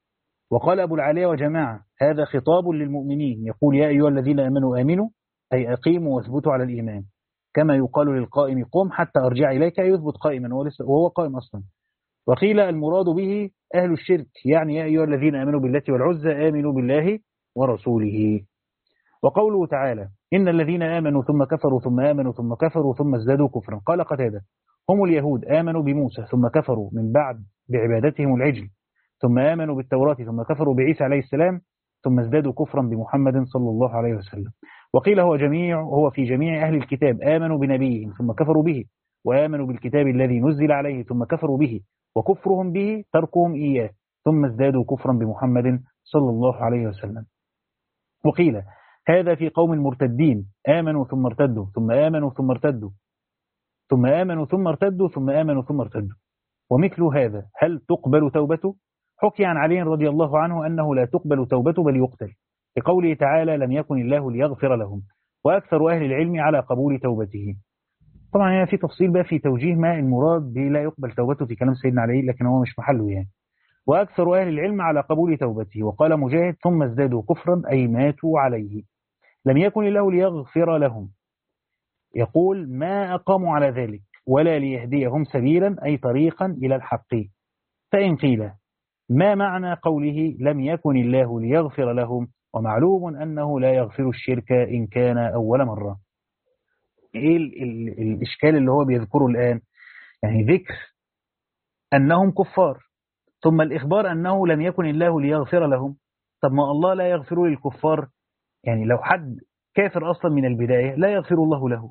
وقال أبو العالية وجماعة هذا خطاب للمؤمنين يقول يا أيها الذين آمنوا آمنوا أي أقيموا واثبتوا على الإيمان كما يقال للقائم قم حتى أرجع إليك يثبت قائما وهو قائم أصلا. وقيل المراد به أهل الشرك يعني يا أيها الذين آمنوا بالله والعزى آمنوا بالله ورسوله. وقوله تعالى إن الذين آمنوا ثم كفروا ثم آمنوا ثم كفروا ثم ازدادوا كفرا قال قتادة هم اليهود آمنوا بموسى ثم كفروا من بعد بعبادتهم العجل ثم آمنوا بالتوراة ثم كفروا بعيسى عليه السلام ثم ازدادوا كفرا بمحمد صلى الله عليه وسلم. وقيل هو جميع هو في جميع أهل الكتاب آمنوا بنبيهم ثم كفروا به وآمنوا بالكتاب الذي نزل عليه ثم كفروا به وكفرهم به تركهم إياه ثم ازدادوا كفرا بمحمد صلى الله عليه وسلم. وقيل هذا في قوم مرتدين آمنوا ثم ارتدوا ثم آمنوا ثم ارتدوا ثم آمنوا ثم ارتدوا ثم آمنوا ثم ارتدوا. ومثل هذا هل تقبل توبته؟ حكي عن علي رضي الله عنه أنه لا تقبل توبته بل يقتل لقوله تعالى لم يكن الله ليغفر لهم وأكثر أهل العلم على قبول توبته. طبعا يعني في تفصيل بقى في توجيه ما المراد بلا يقبل توبته في كلام سيدنا علي لكن هو مش محله يعني. وأكثر أهل العلم على قبول توبته. وقال مجاهد ثم ازدادوا كفرا أي ماتوا عليه لم يكن الله ليغفر لهم يقول ما أقاموا على ذلك ولا ليهديهم سبيلا أي طريقا إلى الحق. فإن قيل ما معنى قوله لم يكن الله ليغفر لهم ومعلوم أنه لا يغفر الشرك إن كان أول مرة. إيه ال ال الإشكال اللي هو بيذكره الآن؟ يعني ذكر أنهم كفار ثم الإخبار أنه لم يكن الله ليغفر لهم. طب ما الله لا يغفر للكفار يعني لو حد كافر أصلا من البداية لا يغفر الله له.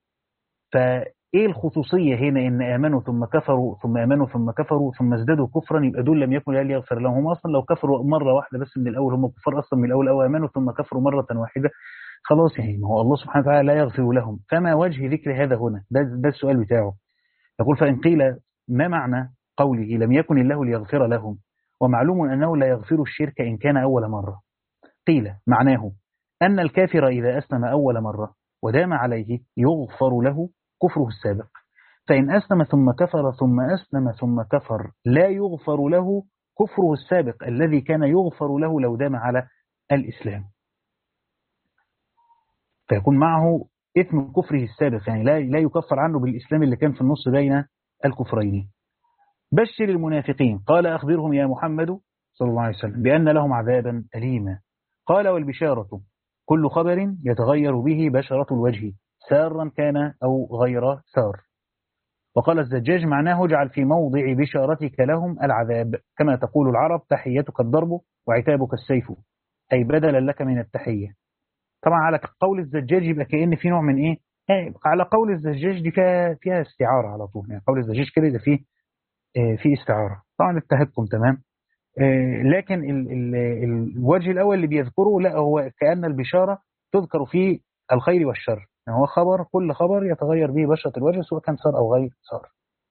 فإيه الخصوصية هنا إن آمنوا ثم كفروا ثم آمنوا ثم كفروا ثم ازدادوا كفرا يبقى دول لم يكن الله ليغفر لهم. هم أصلا لو كفروا مرة واحدة بس من الأول هم كفار أصلا من الأول أو آمنوا ثم كفروا مرة واحدة خلاص يعني ما هو الله سبحانه وتعالى لا يغفر لهم. فما وجه ذكر هذا هنا؟ ده, ده السؤال بتاعه. يقول فإن قيل ما معنى قوله لم يكن الله ليغفر لهم ومعلوم أنه لا يغفر الشرك إن كان أول مرة. قيل معناه أن الكافر إذا أسلم أول مرة ودام عليه يغفر له كفره السابق فإن أسلم ثم كفر ثم أسلم ثم كفر لا يغفر له كفره السابق الذي كان يغفر له لو دام على الإسلام فيكون معه إثم كفره السابق يعني لا لا يكفر عنه بالإسلام اللي كان في النص بين الكفرين. بشر المنافقين قال أخبرهم يا محمد صلى الله عليه وسلم بأن لهم عذابا أليما. قال والبشارة كل خبر يتغير به بشرة الوجه سارا كان أو غير سار. وقال الزجاج معناه اجعل في موضع بشارتك لهم العذاب كما تقول العرب تحيتك الضرب وعتابك السيف أي بدلا لك من التحية. طبعا على قول الزجاج يبقى كأن في نوع من إيه يعني على قول الزجاج دي فيها, فيها استعارة على طول يعني قول الزجاج كده ده فيه في استعارة طبعا التهكم تمام. لكن ال ال الوجه الأول اللي بيذكره لا هو كأن البشارة تذكر فيه الخير والشر يعني هو خبر كل خبر يتغير به بشرة الوجه سواء كان صار أو غير صار.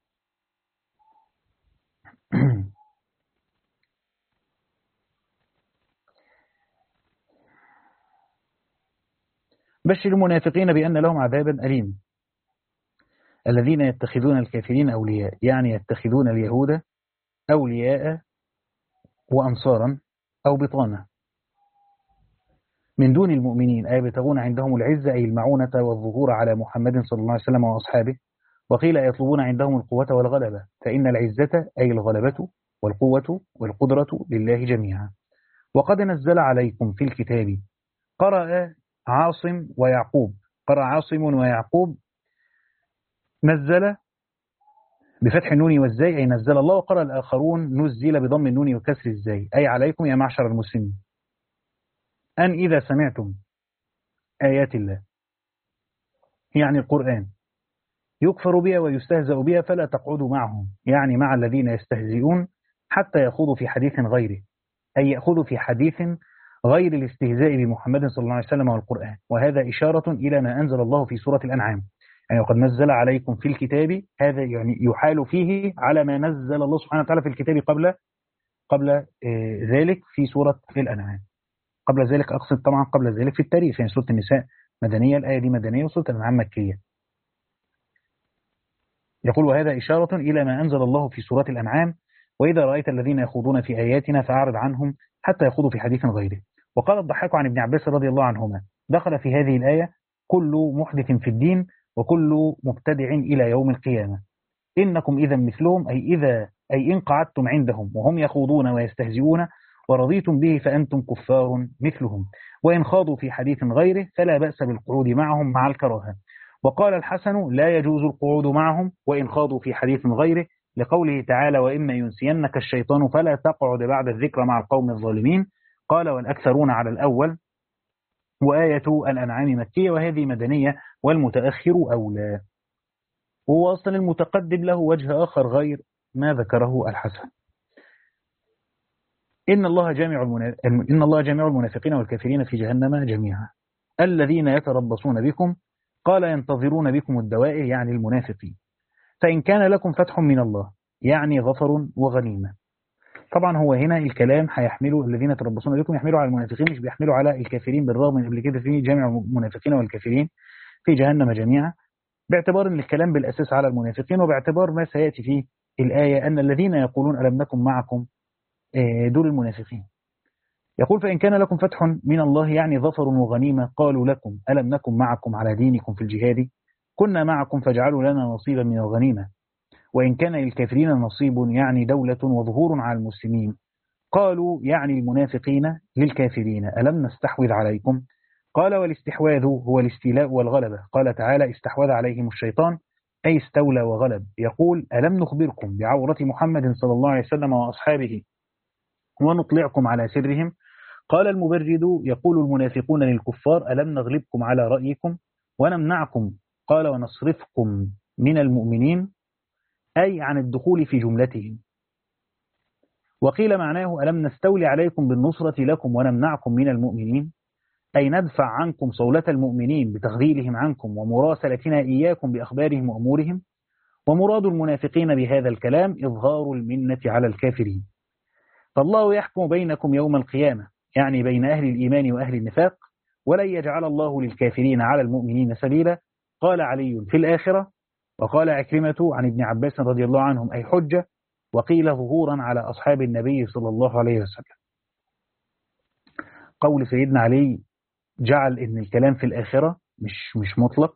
بشر المنافقين بأن لهم عذابا أليم الذين يتخذون الكافرين أولياء يعني يتخذون اليهود أولياء وأنصارا أو بطانة من دون المؤمنين أي يبتغون عندهم العزة أي المعونة والظهور على محمد صلى الله عليه وسلم وأصحابه. وقيل يطلبون عندهم القوة والغلبة فإن العزة أي الغلبة والقوة والقدرة لله جميعا. وقد نزل عليكم في الكتاب قرأ عاصم ويعقوب قرأ عاصم ويعقوب نزل بفتح النون والزاي أي نزل الله. وقرأ الآخرون نزل بضم النون وكسر الزاي أي عليكم يا معشر المسلمين أن إذا سمعتم آيات الله يعني القرآن يكفر بها ويستهزأ بها فلا تقعدوا معهم يعني مع الذين يستهزئون حتى يخوضوا في حديث غيره أي يأخذوا في حديث غير الاستهزاء بمحمد صلى الله عليه وسلم والقرآن. وهذا إشارة إلى ما أنزل الله في سورة الأنعام يعني وقد نزل عليكم في الكتاب هذا يعني يحال فيه على ما نزل الله سبحانه وتعالى في الكتاب قبل قبل ذلك في سورة الأنعام. قبل ذلك أقصد طبعا قبل ذلك في التاريخ يعني سورة النساء مدنية الآية دي مدنية وسورة الأنعام مكية. يقول وهذا إشارة إلى ما أنزل الله في سورة الأنعام وإذا رأيت الذين يخوضون في آياتنا فأعرض عنهم حتى يخوضوا في حديث غيره. وقال الضحاك عن ابن عباس رضي الله عنهما: دخل في هذه الآية كل محدث في الدين وكل مبتدع إلى يوم القيامة، إنكم إذا مثلهم، أي إذا أي إن قعدتم عندهم وهم يخوضون ويستهزئون ورضيتم به فأنتم كفار مثلهم، وإن خاضوا في حديث غيره فلا بأس بالقعود معهم مع الكراهة. وقال الحسن: لا يجوز القعود معهم وإن خاضوا في حديث غيره، لقوله تعالى: وإما ينسينك الشيطان فلا تقعد بعد الذكر مع القوم الظالمين. قال: والأكثرون على الأول. وآية الأنعام مكية وهذه مدنية، والمتأخر أولى. هو أصلا المتقدم له وجه آخر غير ما ذكره الحسن. إن الله جامع المنا... إن الله جامع المنافقين والكافرين في جهنم جميعا. الذين يتربصون بكم، قال: ينتظرون بكم الدوائر، يعني المنافقين. فإن كان لكم فتح من الله، يعني ظفر وغنيمة. طبعا هو هنا الكلام هيحمله الذين يتربصون بكم، يحملوا على المنافقين، مش بيحملوا على الكافرين، بالرغم من قبل كده في جامع المنافقين والكافرين في جهنم جميعا، باعتبار ان الكلام بالأساس على المنافقين، وباعتبار ما سيأتي في الآية أن الذين يقولون ألم نكن معكم دول المنافقين. يقول: فإن كان لكم فتح من الله، يعني ظفر وغنيمة، قالوا لكم ألم نكن معكم على دينكم في الجهاد، كنا معكم فاجعلوا لنا نصيبا من الغنيمة. وإن كان للكافرين نصيب، يعني دولة وظهور على المسلمين، قالوا يعني المنافقين للكافرين: ألم نستحوذ عليكم؟ قال: والاستحواذ هو الاستيلاء والغلبة. قال تعالى: استحوذ عليهم الشيطان، أي استولى وغلب. يقول: ألم نخبركم بعورة محمد صلى الله عليه وسلم وأصحابه ونطلعكم على سرهم؟ قال المبرد: يقول المنافقون للكفار: ألم نغلبكم على رأيكم ونمنعكم؟ قال: ونصرفكم من المؤمنين، أي عن الدخول في جملتهم. وقيل معناه: ألم نستولي عليكم بالنصرة لكم ونمنعكم من المؤمنين، أي ندفع عنكم صولة المؤمنين بتخذيلهم عنكم ومراسلتنا إياكم بأخبارهم وأمورهم. ومراد المنافقين بهذا الكلام إظهار المنة على الكافرين. فالله يحكم بينكم يوم القيامة، يعني بين أهل الإيمان وأهل النفاق، ولن يجعل الله للكافرين على المؤمنين سبيلا. قال علي: في الآخرة. وقال عكرمة عن ابن عباس رضي الله عنهم: أي حجة. وقيل ظهورا على أصحاب النبي صلى الله عليه وسلم. قول سيدنا علي جعل إن الكلام في الآخرة مش مش مطلق.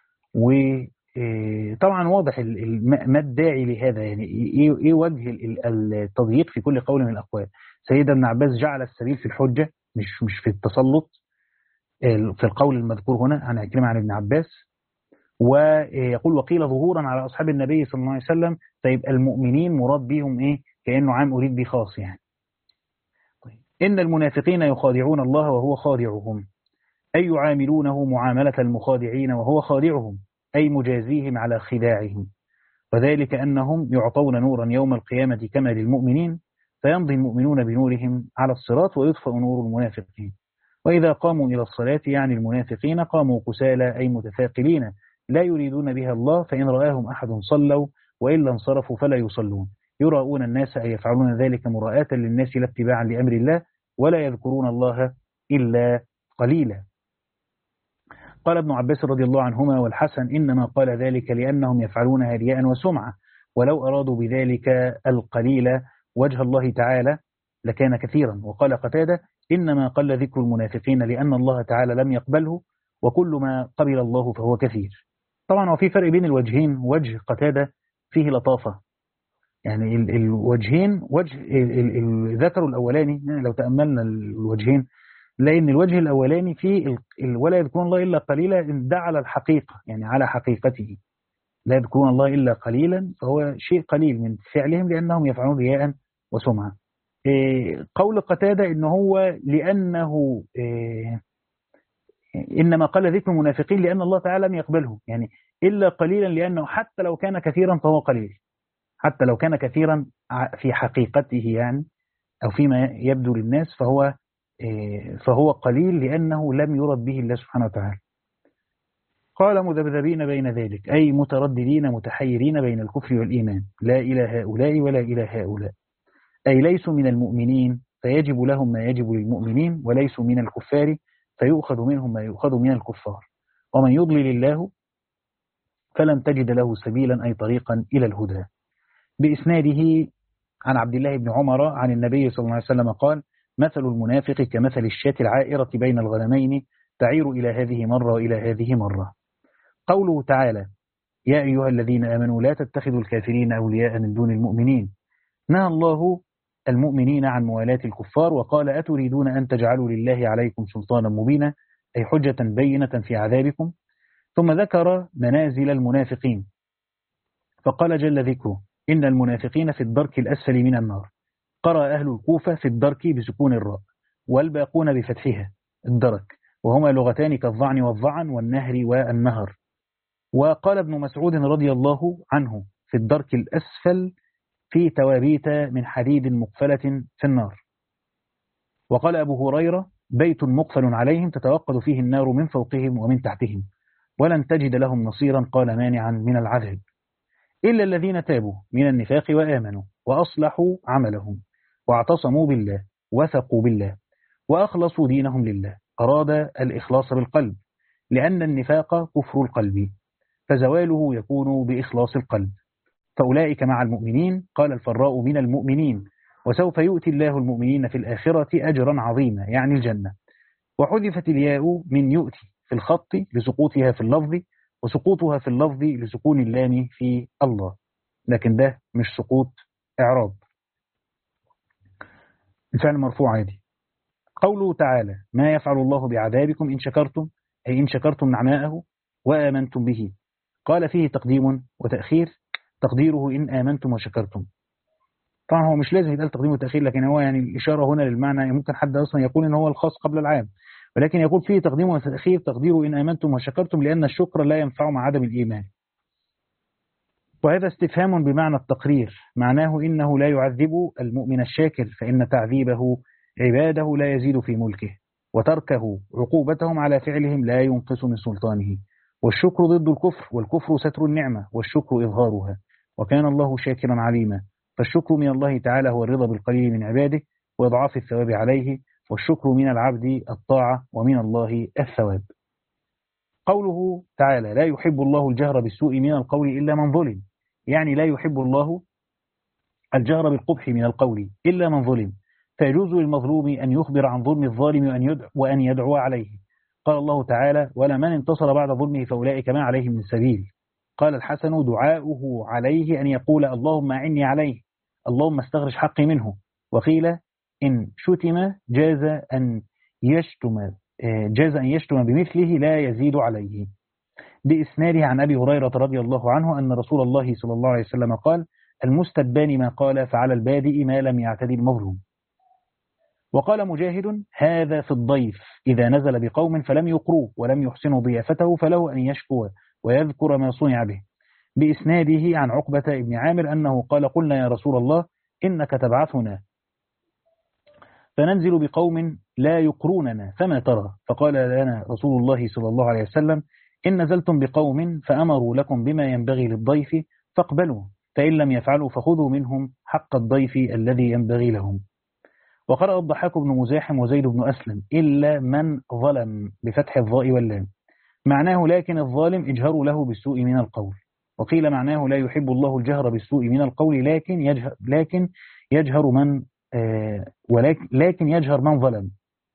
وطبعا واضح ما الداعي لهذا، يعني إيه إيه وجه التضييق في كل قول من الأقوال. سيدنا ابن عباس جعل السبيل في الحجة، مش مش في التسلط، في القول المذكور هنا عن عكرمة عن ابن عباس. ويقول: وقيل ظهورا على أصحاب النبي صلى الله عليه وسلم. طيب المؤمنين مراد بهم إيه؟ كأنه عام أريد به خاص يعني. طيب. إن المنافقين يخادعون الله وهو خادعهم، أي يعاملونه معاملة المخادعين وهو خادعهم، أي مجازيهم على خداعهم. وذلك أنهم يعطون نورا يوم القيامة كما للمؤمنين، فيمضي المؤمنون بنورهم على الصراط ويطفأ نور المنافقين. وإذا قاموا إلى الصلاة، يعني المنافقين، قاموا كسالى، أي متثاقلين لا يريدون بها الله، فإن رآهم أحد صلوا وإلا انصرفوا فلا يصلون، يراؤون الناس، أي يفعلون ذلك مراءة للناس لا اتباعا لأمر الله، ولا يذكرون الله إلا قليلا. قال ابن عباس رضي الله عنهما والحسن: إنما قال ذلك لأنهم يفعلونها رياء وسمعة، ولو أرادوا بذلك القليل وجه الله تعالى لكان كثيرا. وقال قتادة: إنما قل ذكر المنافقين لأن الله تعالى لم يقبله، وكل ما قبل الله فهو كثير. طبعا وفي فرق بين الوجهين. وجه قتادة فيه لطافة، يعني الوجهين، وجه ذكروا الأولاني لو تأملنا الوجهين، لأن الوجه الأولاني فيه ولا يذكرون الله إلا قليلا، ده على الحقيقة، يعني على حقيقته لا يذكرون الله إلا قليلا، فهو شيء قليل من فعلهم لأنهم يفعلون رياء وسمعة. قول قتادة إن هو لأنه إنما قال ذكر المنافقين لأن الله تعالى لم يقبله، يعني إلا قليلا، لأنه حتى لو كان كثيرا فهو قليل، حتى لو كان كثيرا في حقيقته يعني، أو فيما يبدو للناس، فهو فهو قليل لأنه لم يرد به الله سبحانه وتعالى. قال: مذبذبين بين ذلك، أي مترددين متحيرين بين الكفر والإيمان، لا إلى هؤلاء ولا إلى هؤلاء، أي ليسوا من المؤمنين فيجب لهم ما يجب للمؤمنين، وليسوا من الكفار فيؤخذ منهم ما يؤخذ من الكفار. ومن يضلل الله فلن تجد له سبيلا، أي طريقا إلى الهدى. بإسناده عن عبد الله بن عمر عن النبي صلى الله عليه وسلم قال مثل المنافق كمثل الشاة العائرة بين الغنمين تعير إلى هذه مرة وإلى هذه مرة. قوله تعالى يا أيها الذين آمنوا لا تتخذوا الكافرين أولياء من دون المؤمنين، نهى الله المؤمنين عن موالاة الكفار وقال أتريدون أن تجعلوا لله عليكم سلطانا مبينا، أي حجة بينة في عذابكم. ثم ذكر منازل المنافقين فقال جل ذكره إن المنافقين في الدرك الأسفل من النار. قرأ أهل الكوفة في الدرك بسكون الراء والباقون بفتحها الدرك، وهما لغتان كالظعن والظعن والنهر والنهر. وقال ابن مسعود رضي الله عنه في الدرك الأسفل في توابيت من حديد مقفلة في النار. وقال أبو هريرة بيت مقفل عليهم تتوقد فيه النار من فوقهم ومن تحتهم ولن تجد لهم نصيرا قال مانعا من العذاب إلا الذين تابوا من النفاق وآمنوا وأصلحوا عملهم واعتصموا بالله وثقوا بالله وأخلصوا دينهم لله. أراد الإخلاص بالقلب لأن النفاق كفر القلب فزواله يكون بإخلاص القلب، فأولئك مع المؤمنين. قال الفراء من المؤمنين وسوف يؤتي الله المؤمنين في الآخرة أجرا عظيما يعني الجنة. وحذفت الياء من يؤتي في الخط لسقوطها في اللفظ وسقوطها في اللفظ لسكون اللام في الله، لكن ده مش سقوط إعراب، الفعل مرفوع عادي. قوله تعالى ما يفعل الله بعذابكم إن شكرتم، أي إن شكرتم نعماءه وآمنتم به. قال فيه تقديم وتأخير، تقديره إن آمنتم وشكرتم. طبعا هو مش لازم يتقال تقديم وتأخير، لكن هو يعني الإشارة هنا للمعنى. ممكن حد أصلا يقول إن هو الخاص قبل العام، ولكن يقول فيه تقديم وتأخير تقديره إن آمنتم وشكرتم لأن الشكر لا ينفع مع عدم الإيمان. وهذا استفهام بمعنى التقرير، معناه إنه لا يعذب المؤمن الشاكر فإن تعذيبه عباده لا يزيد في ملكه وتركه عقوبتهم على فعلهم لا ينقص من سلطانه. والشكر ضد الكفر، والكفر ستر النعمة والشكر إظهارها، وكان الله شاكرا عليما. فالشكر من الله تعالى هو الرضا بالقليل من عباده وإضعاف الثواب عليه، والشكر من العبد الطاعة ومن الله الثواب. قوله تعالى لا يحب الله الجهر بالسوء من القول إلا من ظلم، يعني لا يحب الله الجهر بالقبح من القول إلا من ظلم، فيجوز للمظلوم أن يخبر عن ظلم الظالم وأن يدعو, وأن يدعو عليه. قال الله تعالى ولمن انتصر بعد ظلمه فأولئك ما عليهم من سبيل. قال الحسن دعاؤه عليه أن يقول اللهم أعني عليه، اللهم استخرج حقي منه. وقيل إن شتم جاز أن يشتم جاز أن يشتم بمثله لا يزيد عليه. بإسناده عن أبي هريرة رضي الله عنه أن رسول الله صلى الله عليه وسلم قال المستبان ما قال فعلى البادئ ما لم يعتدي المظلوم. وقال مجاهد هذا في الضيف إذا نزل بقوم فلم يقروه ولم يحسنوا ضيافته فله أن يشكو ويذكر ما صنع به. بإسناده عن عقبة بن عامر أنه قال قلنا يا رسول الله إنك تبعثنا فننزل بقوم لا يقروننا فما ترى؟ فقال لنا رسول الله صلى الله عليه وسلم إن نزلتم بقوم فأمروا لكم بما ينبغي للضيف فاقبلوا، فإن لم يفعلوا فخذوا منهم حق الضيف الذي ينبغي لهم. وقرأ الضحاك بن مزاحم وزيد بن أسلم إلا من ظلم بفتح الضاء واللام، معناه لكن الظالم اجهروا له بالسوء من القول. وقيل معناه لا يحب الله الجهر بالسوء من القول لكن يجهر, لكن يجهر من آه ولكن لكن يجهر من ظلم.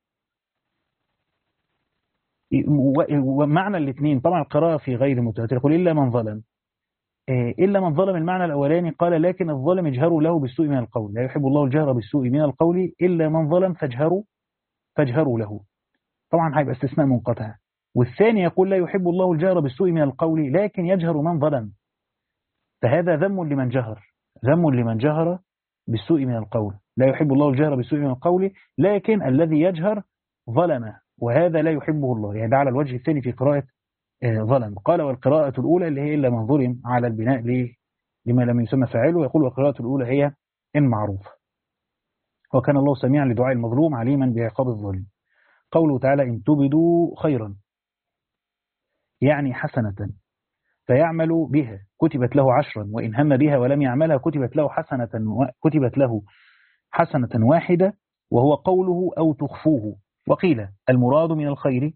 ومعنى الاثنين طبعا القراءة في غير متواتر يقول إلا من ظلم، إلا من ظلم المعنى الأولاني قال لكن الظالم اجهروا له بالسوء من القول، لا يحب الله الجهر بالسوء من القول إلا من ظلم فاجهروا فاجهروا له، طبعا هيبقى استثناء منقطع. والثاني يقول لا يحب الله الجهر بالسوء من القول لكن يجهر من ظلم، فهذا ذم لمن جهر ذم لمن جهر بالسوء من القول. لا يحب الله الجهر بالسوء من القول لكن الذي يجهر ظلمه وهذا لا يحبه الله، يعني ده على الوجه الثاني في قراءة ظلم. قال والقراءة الأولى اللي هي إلا من ظلم على البناء لما لم يسمى فاعله، يقول والقراءة الأولى هي إن معروف. وكان الله سميعا لدعاء المظلوم عليما بعقاب الظالم. قوله تعالى إن تبدوا خيرا يعني حسنة فيعمل بها كتبت له عشرا، وإن هم بها ولم يعملها كتبت له حسنة كتبت له حسنة واحدة، وهو قوله أو تخفوه. وقيل المراد من الخير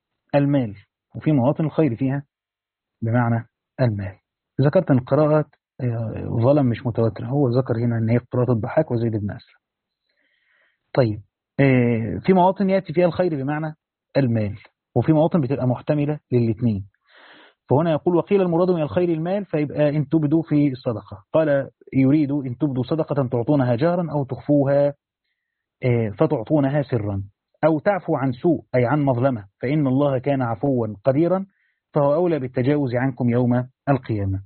المال، وفي مواطن الخير فيها بمعنى المال. ذكرت القراءات ظلم مش متواتر، هو ذكر هنا ان هي قراءة الضحاك وزيد بن أسلم. طيب في مواطن يأتي فيها الخير بمعنى المال، وفي مواطن بتبقى محتملة للاثنين. فهنا يقول وقيل المراد من الخير المال، فيبقى إن تبدوا في الصدقة. قال يريد إن تبدوا صدقة تعطونها جهرا أو تخفوها فتعطونها سرا، أو تعفو عن سوء أي عن مظلمة، فإن الله كان عفوا قديرا، فهو أولى بالتجاوز عنكم يوم القيامة.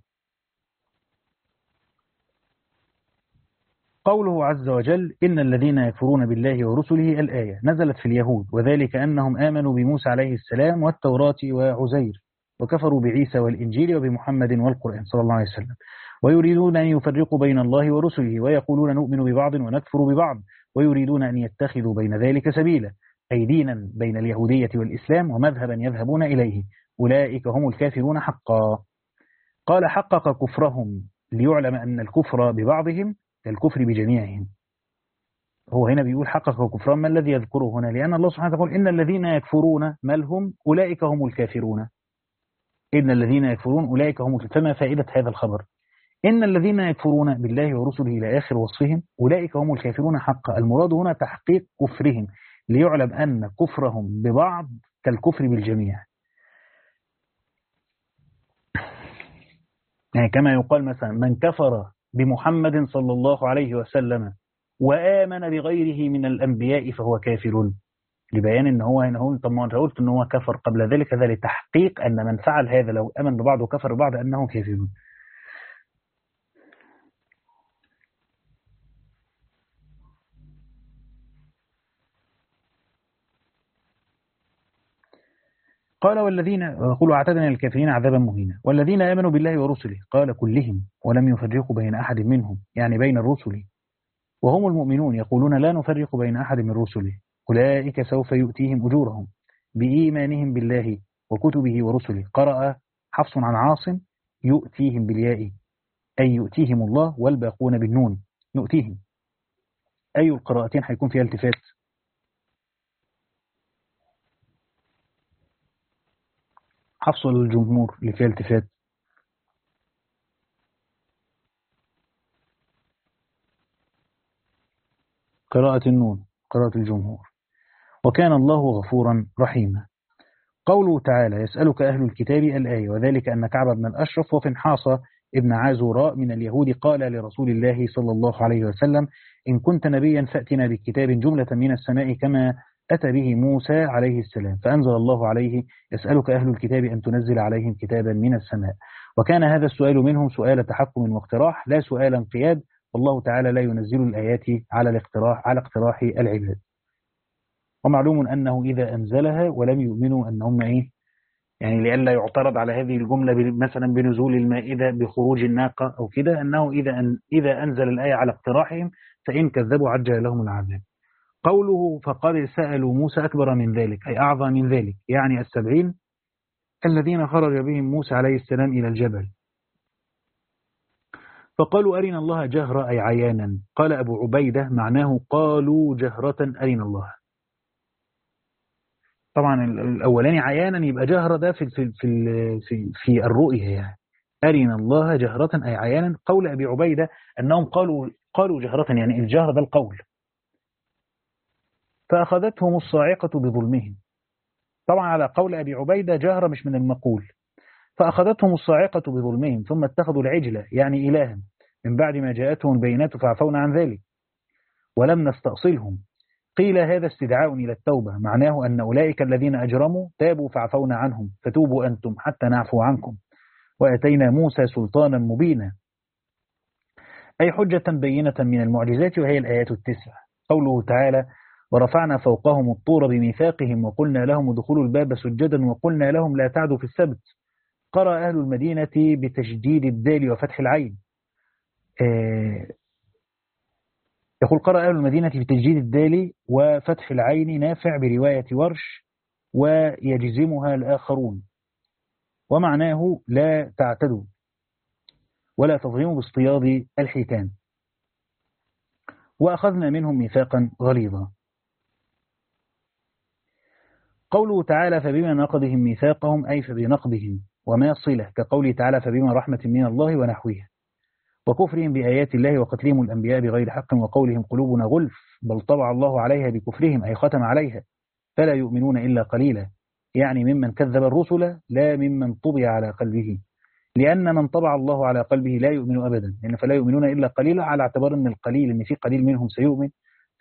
قوله عز وجل إن الذين يكفرون بالله ورسله الآية نزلت في اليهود، وذلك أنهم آمنوا بموسى عليه السلام والتوراة وعزير، وكفروا بعيسى والإنجيل وبمحمد والقرآن صلى الله عليه وسلم، ويريدون أن يفرقوا بين الله ورسله، ويقولون نؤمن ببعض ونكفر ببعض، ويريدون أن يتخذوا بين ذلك سبيلا، أي دينا بين اليهودية والإسلام ومذهبا يذهبون إليه، أولئك هم الكافرون حقا. قال حقق كفرهم ليعلم أن الكفر ببعضهم كالكفر بجميعهم. هو هنا بيقول حقق كفرهم، ما الذي يذكره هنا؟ لأن الله سبحانه يقول إن الذين يكفرون ما لهم أولئك هم الكافرون، إن الذين يكفرون أولئك هم. فما فائدة هذا الخبر؟ إن الذين يكفرون بالله ورسله إلى آخر وصفهم أولئك هم الكافرون حقا. المراد هنا تحقيق كفرهم ليعلم أن كفرهم ببعض كالكفر بالجميع. يعني كما يقال مثلا من كفر بمحمد صلى الله عليه وسلم وآمن بغيره من الأنبياء فهو كافر، لبيان ان هو هنا هو. طب ما انت قلت ان هو كفر قبل ذلك، هذا لتحقيق ان من فعل هذا لو امن ببعض وكفر ببعض انه كافر. قال والذين يقولوا اعتدنا للكافرين عذابا مهينا. والذين امنوا بالله ورسله قال كلهم ولم يفرقوا بين احد منهم، يعني بين الرسل، وهم المؤمنون يقولون لا نفرق بين احد من رسله، اولئك سوف يؤتيهم اجورهم بايمانهم بالله وكتبه ورسله. قرأ حفص عن عاصم يؤتيهم بالياء أي يؤتيهم الله، والباقون بالنون يؤتيهم. أي القراءتين هيكون فيها التفات؟ حفص الجمهور اللي فيها التفات؟ قراءة النون، قراءة الجمهور. وكان الله غفورا رحيما. قوله تعالى يسألك أهل الكتاب الآية، وذلك أن كعب بن الأشرف وفنحاص ابن عازوراء من اليهود قال لرسول الله صلى الله عليه وسلم إن كنت نبيا فأتنا بكتاب جملة من السماء كما أتى به موسى عليه السلام، فأنزل الله عليه يسألك أهل الكتاب أن تنزل عليهم كتابا من السماء. وكان هذا السؤال منهم سؤال تحكم واقتراح لا سؤال انقياد، والله تعالى لا ينزل الآيات على الاقتراح على اقتراح العباد. ومعلوم أنه إذا أنزلها ولم يؤمنوا أنهم إيه، يعني لئلا يعترض على هذه الجملة مثلا بنزول المائدة بخروج الناقة أو كده، أنه إذا أن إذا أنزل الآية على اقتراحهم فإن كذبوا عجل لهم العذاب. قوله فقد سألوا موسى أكبر من ذلك أي أعظم من ذلك، يعني السبعين الذين خرج بهم موسى عليه السلام إلى الجبل، فقالوا أرنا الله جهرة أي عيانا. قال أبو عبيدة معناه قالوا جهرة أرنا الله. طبعا الأولاني عيانا يبقى جهرة ده في في في في, في الرؤية، يعني أرنا الله جهرة أي عيانا. قول أبي عبيدة أنهم قالوا قالوا جهرة، يعني الجهر ده القول. فأخذتهم الصاعقة بظلمهم. طبعا على قول أبي عبيدة جهرة مش من المقول. فأخذتهم الصاعقة بظلمهم ثم اتخذوا العجلة يعني إلها من بعد ما جاءتهم البينات فعفونا عن ذلك ولم نستأصلهم. قيل هذا استدعاء إلى التوبة، معناه أن أولئك الذين أجرموا تابوا فعفونا عنهم، فتوبوا أنتم حتى نعفو عنكم. وأتينا موسى سلطانا مبينا أي حجة بينة من المعجزات، وهي الآيات التسع. قوله تعالى ورفعنا فوقهم الطور بميثاقهم وقلنا لهم ادخلوا الباب سجدا وقلنا لهم لا تعدوا في السبت. قرأ أهل المدينة بتشديد الدال وفتح العين. آه يقول قرأ أهل المدينة بتشديد الدال وفتح العين نافع برواية ورش ويجزمها الآخرون، ومعناه لا تعتدوا ولا تظلموا باصطياد الحيتان. وأخذنا منهم ميثاقا غليظا. قوله تعالى فبما نقضهم ميثاقهم أي فبنقضهم، وما صلة كقوله تعالى فبما رحمة من الله ونحوها. وكفرهم بآيات الله وقتلهم الأنبياء بغير حق وقولهم قلوبنا غلف بل طبع الله عليها بكفرهم أي ختم عليها فلا يؤمنون إلا قليلا، يعني ممن كذب الرسل لا ممن طبع على قلبه، لأن من طبع الله على قلبه لا يؤمن أبدا، لأن فلا يؤمنون إلا قليلا على اعتبار أن القليل أن في قليل منهم سيؤمن،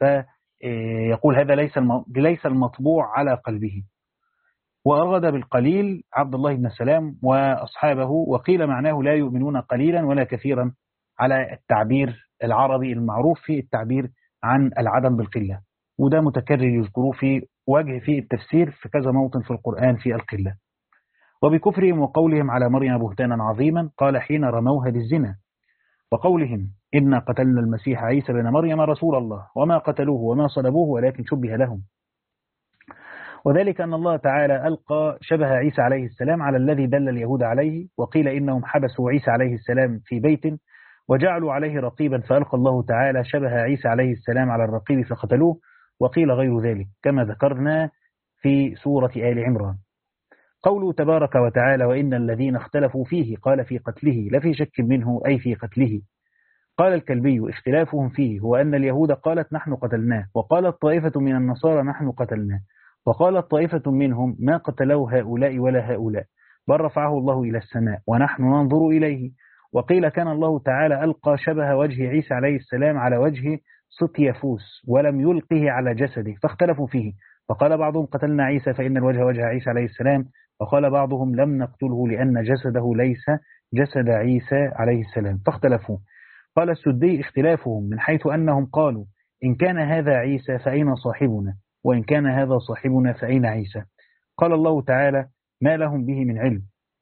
فيقول هذا ليس ليس المطبوع على قلبه. وأراد بالقليل عبد الله بن سلام وأصحابه، وقيل معناه لا يؤمنون قليلا ولا كثيرا على التعبير العربي المعروف في التعبير عن العدم بالقلة، وده متكرر يذكروه في وجه في التفسير في كذا موطن في القرآن في القلة. وبكفرهم وقولهم على مريم بهتانا عظيما قال حين رموها بالزنا، وقولهم إنا قتلنا المسيح عيسى بن مريم رسول الله وما قتلوه وما صلبوه ولكن شبه لهم، وذلك أن الله تعالى ألقى شبه عيسى عليه السلام على الذي دل اليهود عليه، وقيل إنهم حبسوا عيسى عليه السلام في بيت وجعلوا عليه رقيبا فألقى الله تعالى شبه عيسى عليه السلام على الرقيب فقتلوه، وقيل غير ذلك كما ذكرنا في سورة آل عمران. قوله تبارك وتعالى وإن الذين اختلفوا فيه قال في قتله لفي شك منه أي في قتله. قال الكلبي اختلافهم فيه هو أن اليهود قالت نحن قتلناه، وقالت طائفة من النصارى نحن قتلناه، وقالت طائفة منهم ما قتلوا هؤلاء ولا هؤلاء بل رفعه الله إلى السماء ونحن ننظر إليه. وقيل كان الله تعالى ألقى شبه وجه عيسى عليه السلام على وجه سطيفوس ولم يلقه على جسده فاختلفوا فيه، فقال بعضهم قتلنا عيسى فإن الوجه وجه عيسى عليه السلام، وقال بعضهم لم نقتله لأن جسده ليس جسد عيسى عليه السلام فاختلفوا. قال السدي اختلافهم من حيث أنهم قالوا إن كان هذا عيسى فأين صاحبنا، وإن كان هذا صاحبنا فأين عيسى. قال الله تعالى ما لهم به من علم.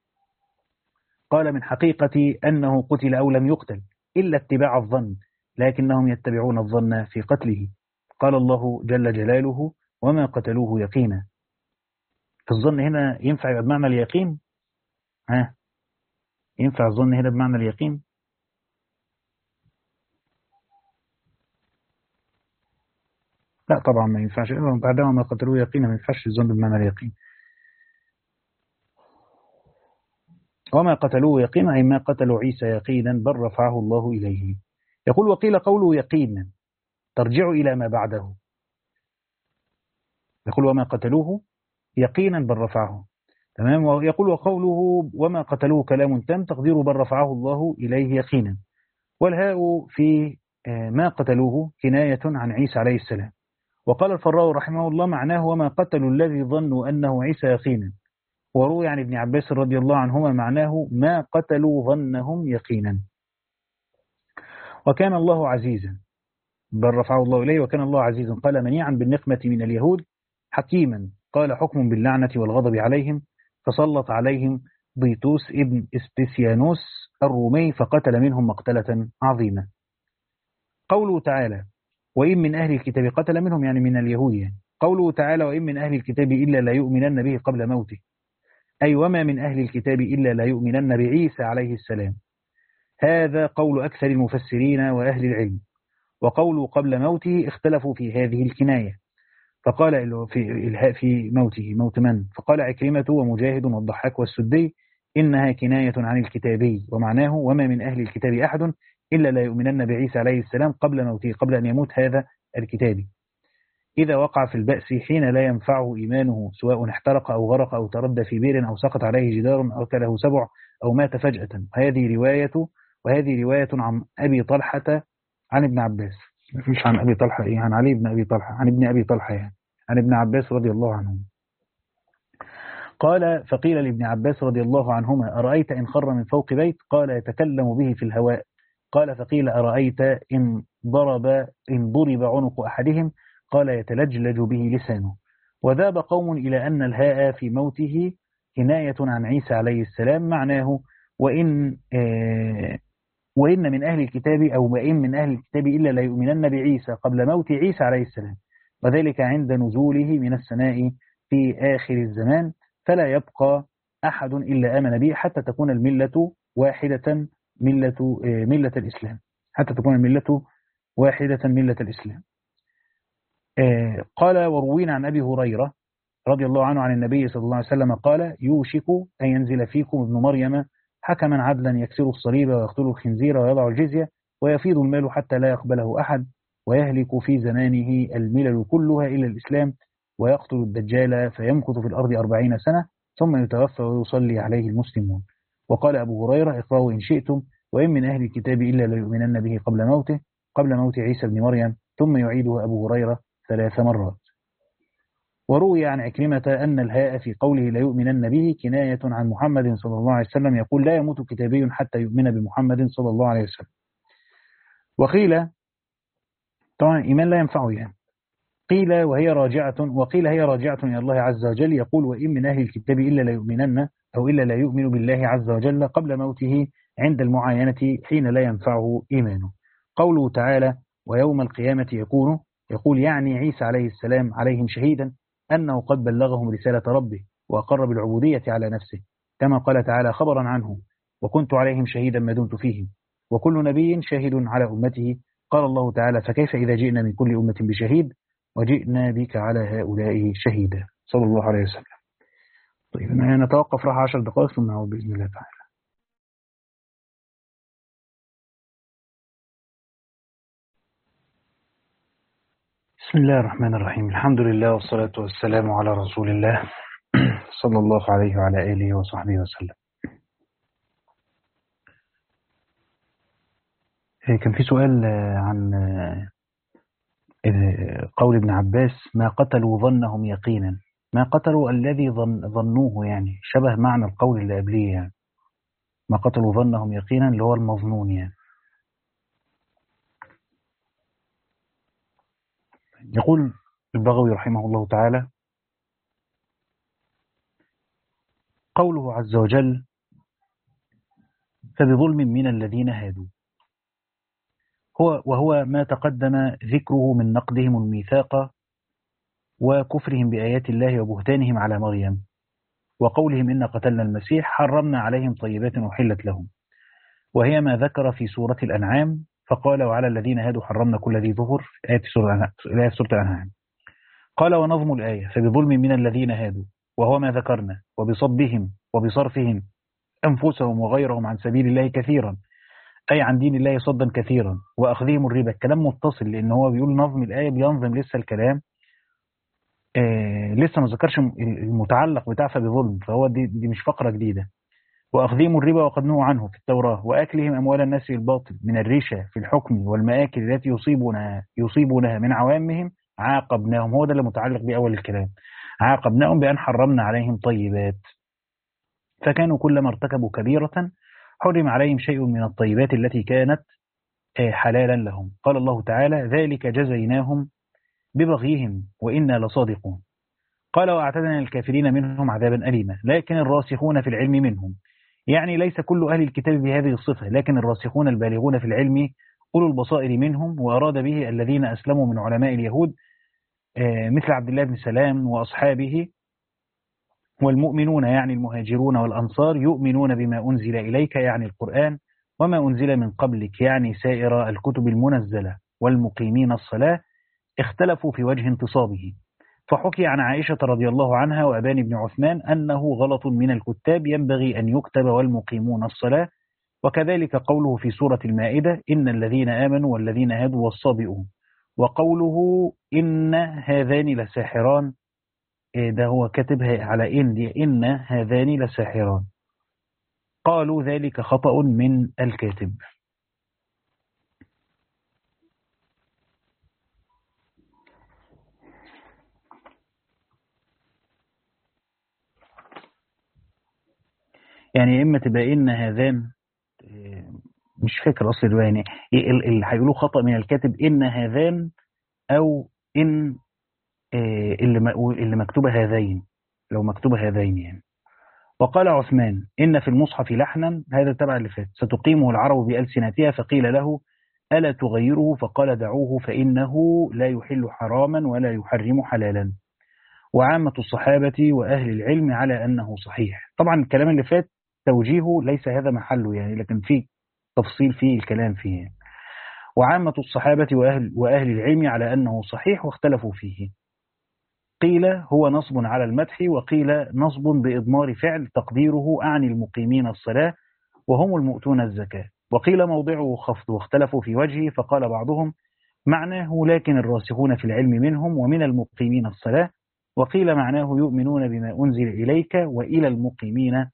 قال من حقيقة أنه قتل أو لم يقتل إلا اتباع الظن لكنهم يتبعون الظن في قتله. قال الله جل جلاله وما قتلوه يقينا. الظن هنا ينفع يبقى بمعنى اليقين؟ ها ينفع الظن هنا بمعنى اليقين؟ لا طبعا ما ينفعش، بعدما ما قتلوه يقينا ما ينفعش الظن بمعنى اليقين. وما قتلوه يقينا أي ما قتلوا عيسى يقينا بل رفعه الله إليه. يقول وقيل قوله يقينا ترجع إلى ما بعده، يقول وما قتلوه يقينا بل رفعه، تمام. ويقول وقوله وما قتلوه كلام تام تقديره بل رفعه الله إليه يقينا، والهاء في ما قتلوه كناية عن عيسى عليه السلام. وقال الفراء رحمه الله معناه وما قتلوا الذي ظنوا أنه عيسى يقينا، وروي عن ابن عباس رضي الله عنهما معناه ما قتلوا ظنهم يقينا. وكان الله عزيزا بل رفعه الله إليه وكان الله عزيزا قال منيعا بالنقمة من اليهود حكيما قال حكم باللعنة والغضب عليهم فسلط عليهم بيتوس ابن اسبسيانوس الرومي فقتل منهم مقتلة عظيمة. قوله تعالى وإن من أهل الكتاب قتل منهم يعني من اليهود يعني. قوله تعالى وإن من أهل الكتاب إلا لا يؤمنن به قبل موته أي وما من أهل الكتاب إلا لا يؤمنن بعيسى عليه السلام، هذا قول أكثر المفسرين وأهل العلم. وقوله قبل موته اختلفوا في هذه الكناية، فقال في الهاء في موته موت من، فقال عكرمة ومجاهد والضحاك والسدي إنها كناية عن الكتابي ومعناه وما من أهل الكتاب أحد إلا لا يؤمنن بعيسى عليه السلام قبل موته قبل أن يموت هذا الكتابي، إذا وقع في البأس حين لا ينفعه إيمانه سواء احترق أو غرق أو تردى في بئر أو سقط عليه جدار أو أكله سبع أو مات فجأة. هذه رواية وهذه رواية عن أبي طلحة عن ابن عباس، مش عن أبي طلحة إيه عن علي بن أبي طلحة عن ابن أبي طلحة يعني عن ابن عباس رضي الله عنه. قال فقيل لابن عباس رضي الله عنهما أرأيت إن خر من فوق بيت قال يتكلم به في الهواء، قال فقيل أرأيت إن ضرب إن ضرب عنق أحدهم قال يتلجلج به لسانه. وذاب قوم إلى أن الهاء في موته كناية عن عيسى عليه السلام معناه وإن آه وإن من أهل الكتاب أو وإن من أهل الكتاب إلا لا يؤمنن بعيسى قبل موت عيسى عليه السلام، وذلك عند نزوله من السماء في آخر الزمان فلا يبقى أحد إلا آمن به حتى تكون الملة واحدة ملة ملة الإسلام حتى تكون الملة واحدة ملة الإسلام. قال وروينا عن أبي هريرة رضي الله عنه عن النبي صلى الله عليه وسلم قال يوشك أن ينزل فيكم ابن مريم حكما عدلا يكسر الصليب ويقتل الخنزير ويضع الجزية ويفيض المال حتى لا يقبله أحد ويهلك في زمانه الملل كلها إلى الإسلام ويقتل الدجال فيمكث في الأرض أربعين سنة ثم يتوفى ويصلي عليه المسلمون. وقال أبو هريرة اقرأوا إن شئتم وإن من أهل الكتاب إلا ليؤمنن به قبل موته قبل موت عيسى بن مريم ثم يعيده أبو هريرة ثلاث مرات. وروي عن عكرمة أن الهاء في قوله ليؤمنن به كناية عن محمد صلى الله عليه وسلم يقول لا يموت كتابي حتى يؤمن بمحمد صلى الله عليه وسلم. وقيل طبعا إيمان لا ينفعه يعني قيل وهي راجعة وقيل هي راجعة إلى الله عز وجل يقول وإن من أهل الكتاب إلا لا يؤمنن أو إلا لا يؤمن بالله عز وجل قبل موته عند المعاينة حين لا ينفعه إيمانه. قوله تعالى ويوم القيامة يكون يقول يعني عيسى عليه السلام عليهم شهيدا أنه قد بلغهم رسالة ربه وأقر بالعبودية على نفسه كما قال تعالى خبرا عنه وكنت عليهم شهيدا ما دمت فيهم وكل نبي شاهد على أمته. قال الله تعالى فكيف إذا جئنا من كل أمة بشهيد وجئنا بك على هؤلاء شهيدا صلى الله عليه وسلم. طيب نتوقف راح عشر دقائق ثم نعود بإذن الله تعالى. بسم الله الرحمن الرحيم الحمد لله والصلاة والسلام على رسول الله صلى الله عليه وعلى آله وصحبه وسلم. كان في سؤال عن قول ابن عباس ما قتلوا ظنهم يقينا ما قتلوا الذي ظن ظنوه يعني شبه معنى القول اللي قبليه يعني ما قتلوا ظنهم يقينا اللي هو المظنون يعني. يقول البغوي رحمه الله تعالى قوله عز وجل فبظلم من الذين هادوا هو وهو ما تقدم ذكره من نقدهم الميثاق وكفرهم بآيات الله وبهتانهم على مريم وقولهم إن قتلنا المسيح حرمنا عليهم طيبات أحلت لهم وهي ما ذكر في سورة الأنعام فقال وعلى الذين هادوا حرمنا كل ذي ظفر آية سورة الأنعام. قال ونظم الآية فبظلم من الذين هادوا وهو ما ذكرنا وبصدهم وبصرفهم أنفسهم وغيرهم عن سبيل الله كثيرا أي عن دين الله صدا كثيرا وأخذهم الربا. الكلام متصل لأن هو بيقول نظم الآية بينظم لسه الكلام آه لسه ما ذكرش المتعلق بتاع فبظلم فهو دي, دي مش فقرة جديدة. وأخذهم الربا وقد نهوا عنه في التوراة وأكلهم أموال الناس بالباطل من الرشا في الحكم والمآكل التي يصيبونها يصيبونها من عوامهم عاقبناهم هو ده اللي متعلق بأول الكلام عاقبناهم بأن حرمنا عليهم طيبات فكانوا كلما ارتكبوا كبيرة حرم عليهم شيء من الطيبات التي كانت حلالا لهم. قال الله تعالى ذلك جزيناهم ببغيهم وإنا لصادقون. قال وأعتدنا للكافرين منهم عذابا أليما لكن الراسخون في العلم منهم يعني ليس كل أهل الكتاب بهذه الصفة لكن الراسخون البالغون في العلم أولو البصائر منهم وأراد به الذين أسلموا من علماء اليهود مثل عبد الله بن سلام وأصحابه والمؤمنون يعني المهاجرون والأنصار يؤمنون بما أنزل إليك يعني القرآن وما أنزل من قبلك يعني سائر الكتب المنزلة والمقيمين الصلاة اختلفوا في وجه انتصابه. فحكي عن عائشة رضي الله عنها وأبان بن عثمان أنه غلط من الكتاب ينبغي أن يكتب والمقيمون الصلاة وكذلك قوله في سورة المائدة إن الذين آمنوا والذين هادوا والصابئون وقوله إن هذان لساحران ده هو كاتبها على إن دي إن هذان لساحران قالوا ذلك خطأ من الكاتب. يعني إما تبقى إن هذان مش فاكر أصل الرواية يعني اللي هيقولوا خطأ من الكاتب إن هذان أو إن اللي اللي مكتوبة هذين لو مكتوبة هذين يعني. وقال عثمان إن في المصحف لحنا هذا تبع اللي فات ستقيمه العرب بألسنتها فقيل له ألا تغيره فقال دعوه فإنه لا يحل حراما ولا يحرم حلالا. وعامة الصحابة وأهل العلم على أنه صحيح. طبعا الكلام اللي فات توجيهه ليس هذا محله يعني لكن في تفصيل فيه الكلام فيه. وعامة الصحابة وأهل, وأهل العلم على أنه صحيح واختلفوا فيه. قيل هو نصب على المدح وقيل نصب بإضمار فعل تقديره أعني المقيمين الصلاة وهم المؤتون الزكاة. وقيل موضعه خفض، واختلفوا في وجهه، فقال بعضهم معناه لكن الراسخون في العلم منهم ومن المقيمين الصلاة، وقيل معناه يؤمنون بما أنزل إليك وإلى المقيمين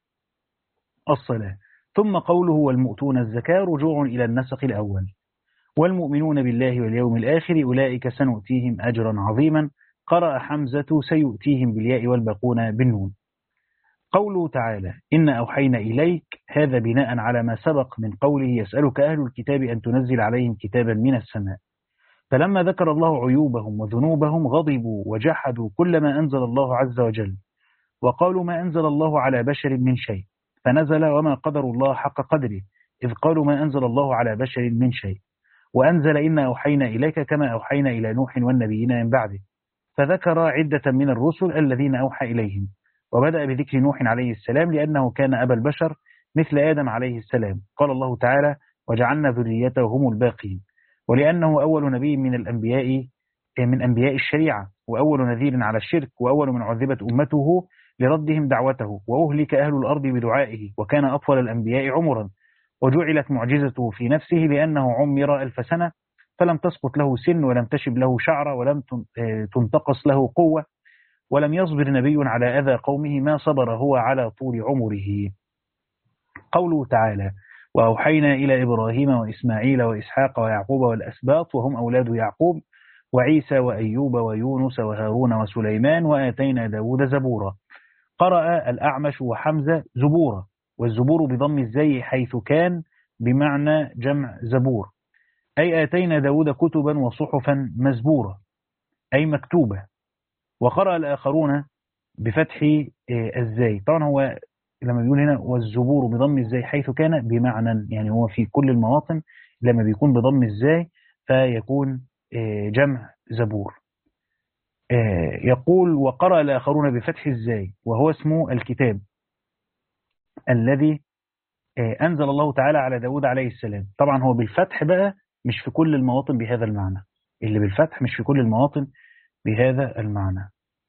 الصلاة. ثم قوله والمؤتون الزكاة رجوع إلى النسق الأول. والمؤمنون بالله واليوم الآخر أولئك سنؤتيهم أجرا عظيما. قرأ حمزة سيؤتيهم بالياء والباقون بالنون. قوله تعالى إن أوحينا إليك، هذا بناء على ما سبق من قوله يسألك أهل الكتاب أن تنزل عليهم كتابا من السماء. فلما ذكر الله عيوبهم وذنوبهم غضبوا وجحدوا كل ما أنزل الله عز وجل، وقالوا ما أنزل الله على بشر من شيء، فنزل وما قدر الله حق قدره إذ قالوا ما أنزل الله على بشر من شيء، وأنزل إنا أوحينا إليك كما أوحينا إلى نوح والنبيين من بعده، فذكر عدة من الرسل الذين أوحى إليهم، وبدأ بذكر نوح عليه السلام لأنه كان أبا البشر مثل آدم عليه السلام. قال الله تعالى وجعلنا ذريته هم الباقين، ولأنه أول نبي من الأنبياء من أنبياء الشريعة، وأول نذير على الشرك، وأول من عذبت أمته لردهم دعوته، وأهلك أهل الأرض بدعائه، وكان أطول الأنبياء عمرا، وجعلت معجزته في نفسه لأنه عمر ألف سنة فلم تسقط له سن ولم تشب له شعر ولم تنتقص له قوة، ولم يصبر نبي على أذى قومه ما صبر هو على طول عمره. قوله تعالى وأوحينا إلى إبراهيم وإسماعيل وإسحاق ويعقوب والأسباط وهم أولاد يعقوب وعيسى وأيوب ويونس وهارون وسليمان وآتينا داود زبورا. قرأ الأعمش وحمزة زبورا، والزبور بضم الزي حيث كان بمعنى جمع زبور، أي آتينا داود كتبا وصحفا مزبورة أي مكتوبة. وقرأ الآخرون بفتح الزاي. طبعا هو لما بيقول هنا والزبور بضم الزاي حيث كان بمعنى، يعني هو في كل المواطن لما بيكون بضم الزاي فيكون جمع زبور. يقول وقرأ الآخرون بفتح الزاي وهو اسمه الكتاب الذي أنزل الله تعالى على داود عليه السلام. طبعا هو بالفتح بقى مش في كل المواطن بهذا المعنى، اللي بالفتح مش في كل المواطن بهذا المعنى.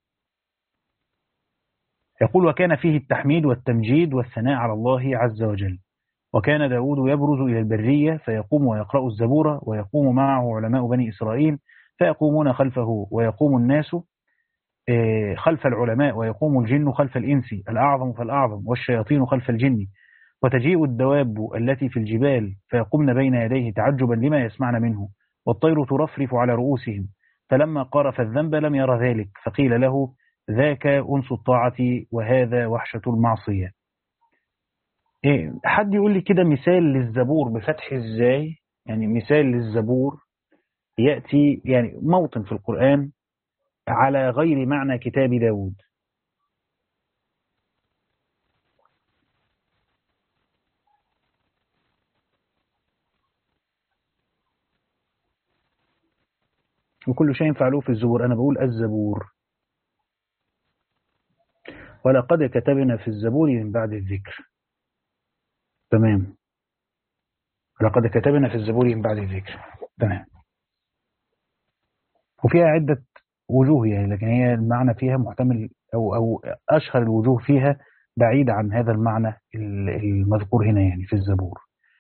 يقول وكان فيه التحميد والتمجيد والثناء على الله عز وجل. وكان داود يبرز إلى البرية فيقوم ويقرأ الزبور، ويقوم معه علماء بني إسرائيل فيقومون خلفه، ويقوم الناس خلف العلماء، ويقوم الجن خلف الإنس الأعظم فالأعظم، والشياطين خلف الجن، وتجيء الدواب التي في الجبال فيقومن بين يديه تعجبا لما يسمعن منه، والطير ترفرف على رؤوسهم، فلما قارف الذنب لم ير ذلك فقيل له ذاك أنس الطاعة وهذا وحشة المعصية. إيه حد يقول لي كده مثال للزبور بفتح ازاي؟ يعني مثال للزبور يأتي يعني موطن في القرآن على غير معنى كتاب داود. وكل شيء فعلوه في الزبور، أنا بقول الزبور. ولقد كتبنا في الزبور من بعد الذكر. تمام. ولقد كتبنا في الزبور من بعد الذكر. تمام. وفيها عدة وجوه يعني، لكن هي المعنى فيها محتمل أو, أو أشهر الوجوه فيها بعيد عن هذا المعنى المذكور هنا يعني في الزبور.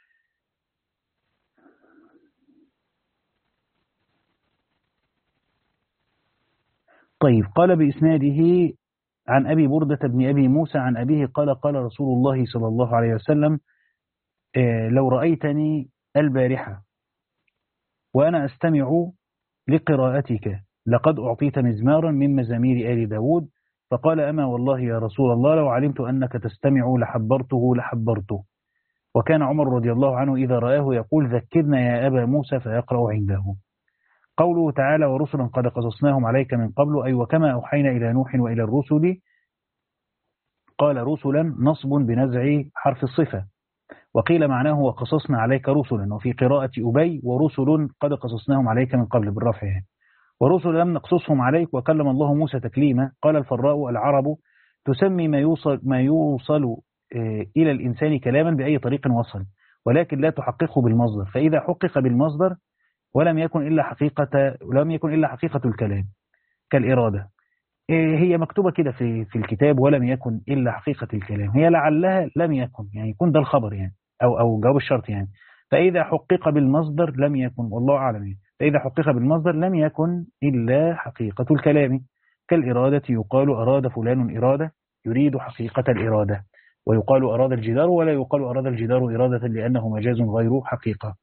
طيب قال بإسناده عن أبي بردة بن أبي موسى عن أبيه قال قال رسول الله صلى الله عليه وسلم لو رأيتني البارحة وأنا أستمع لقراءتك لقد أعطيت مزمارا من مزامير آل داود. فقال أما والله يا رسول الله لو علمت أنك تستمع لحبرته لحبرته. وكان عمر رضي الله عنه إذا رآه يقول ذكرنا يا أبا موسى فيقرأ عنده. قوله تعالى ورسلا قد قصصناهم عليك من قبل، أي وكما أوحينا إلى نوح وإلى الرسل. قال رسلا نصب بنزع حرف الصفة، وقيل معناه وقصصنا عليك رسلا، وفي قراءة أبي ورسل قد قصصناهم عليك من قبل بالرفع يعني. ورسل لم نقصصهم عليك وكلم الله موسى تكليما. قال الفراء العرب تسمي ما يوصل, ما يوصل إلى الإنسان كلاما بأي طريق وصل، ولكن لا تحققه بالمصدر، فإذا حقق بالمصدر ولم يكن إلا حقيقة ولم يكن إلا حقيقة الكلام كالإرادة. هي مكتوبة كده في في الكتاب ولم يكن إلا حقيقة الكلام، هي لعلها لم يكن يعني يكون ده الخبر يعني أو أو جواب الشرط يعني. فإذا حقق بالمصدر لم يكن، والله أعلم يعني. فإذا حقق بالمصدر لم يكن إلا حقيقة الكلام، كالإرادة يقال أراد فلان إرادة يريد حقيقة الإرادة، ويقال أراد الجدار ولا يقال أراد الجدار إرادة لأنه مجاز غير حقيقة.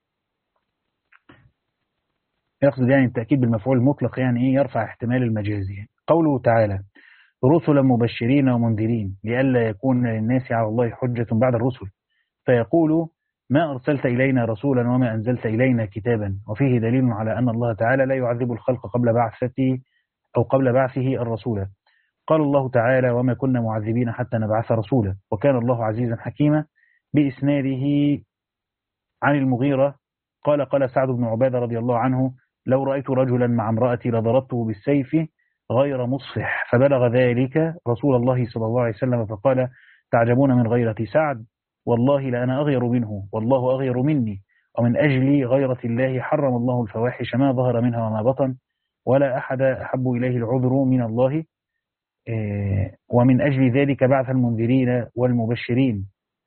يقصد يعني التأكيد بالمفعول المطلق، يعني إيه؟ يرفع احتمال المجاز يعني. قوله تعالى رسلا مبشرين ومنذرين لئلا يكون للناس على الله حجة بعد الرسل، فيقول ما أرسلت إلينا رسولا وما أنزلت إلينا كتابا، وفيه دليل على أن الله تعالى لا يعذب الخلق قبل بعثته أو قبل بعثه الرسول. قال الله تعالى وما كنا معذبين حتى نبعث رسولا، وكان الله عزيزا حكيما. بإسناده عن المغيرة قال قال سعد بن عبادة رضي الله عنه لو رأيت رجلا مع امرأتي لضربته بالسيف غير مصفح، فبلغ ذلك رسول الله صلى الله عليه وسلم فقال تعجبون من غيرة سعد، والله لأنا أغير منه والله أغير مني، ومن أجل غيرة الله حرم الله الفواحش ما ظهر منها وما بطن، ولا أحد أحب إليه العذر من الله، ومن أجل ذلك بعث المنذرين والمبشرين،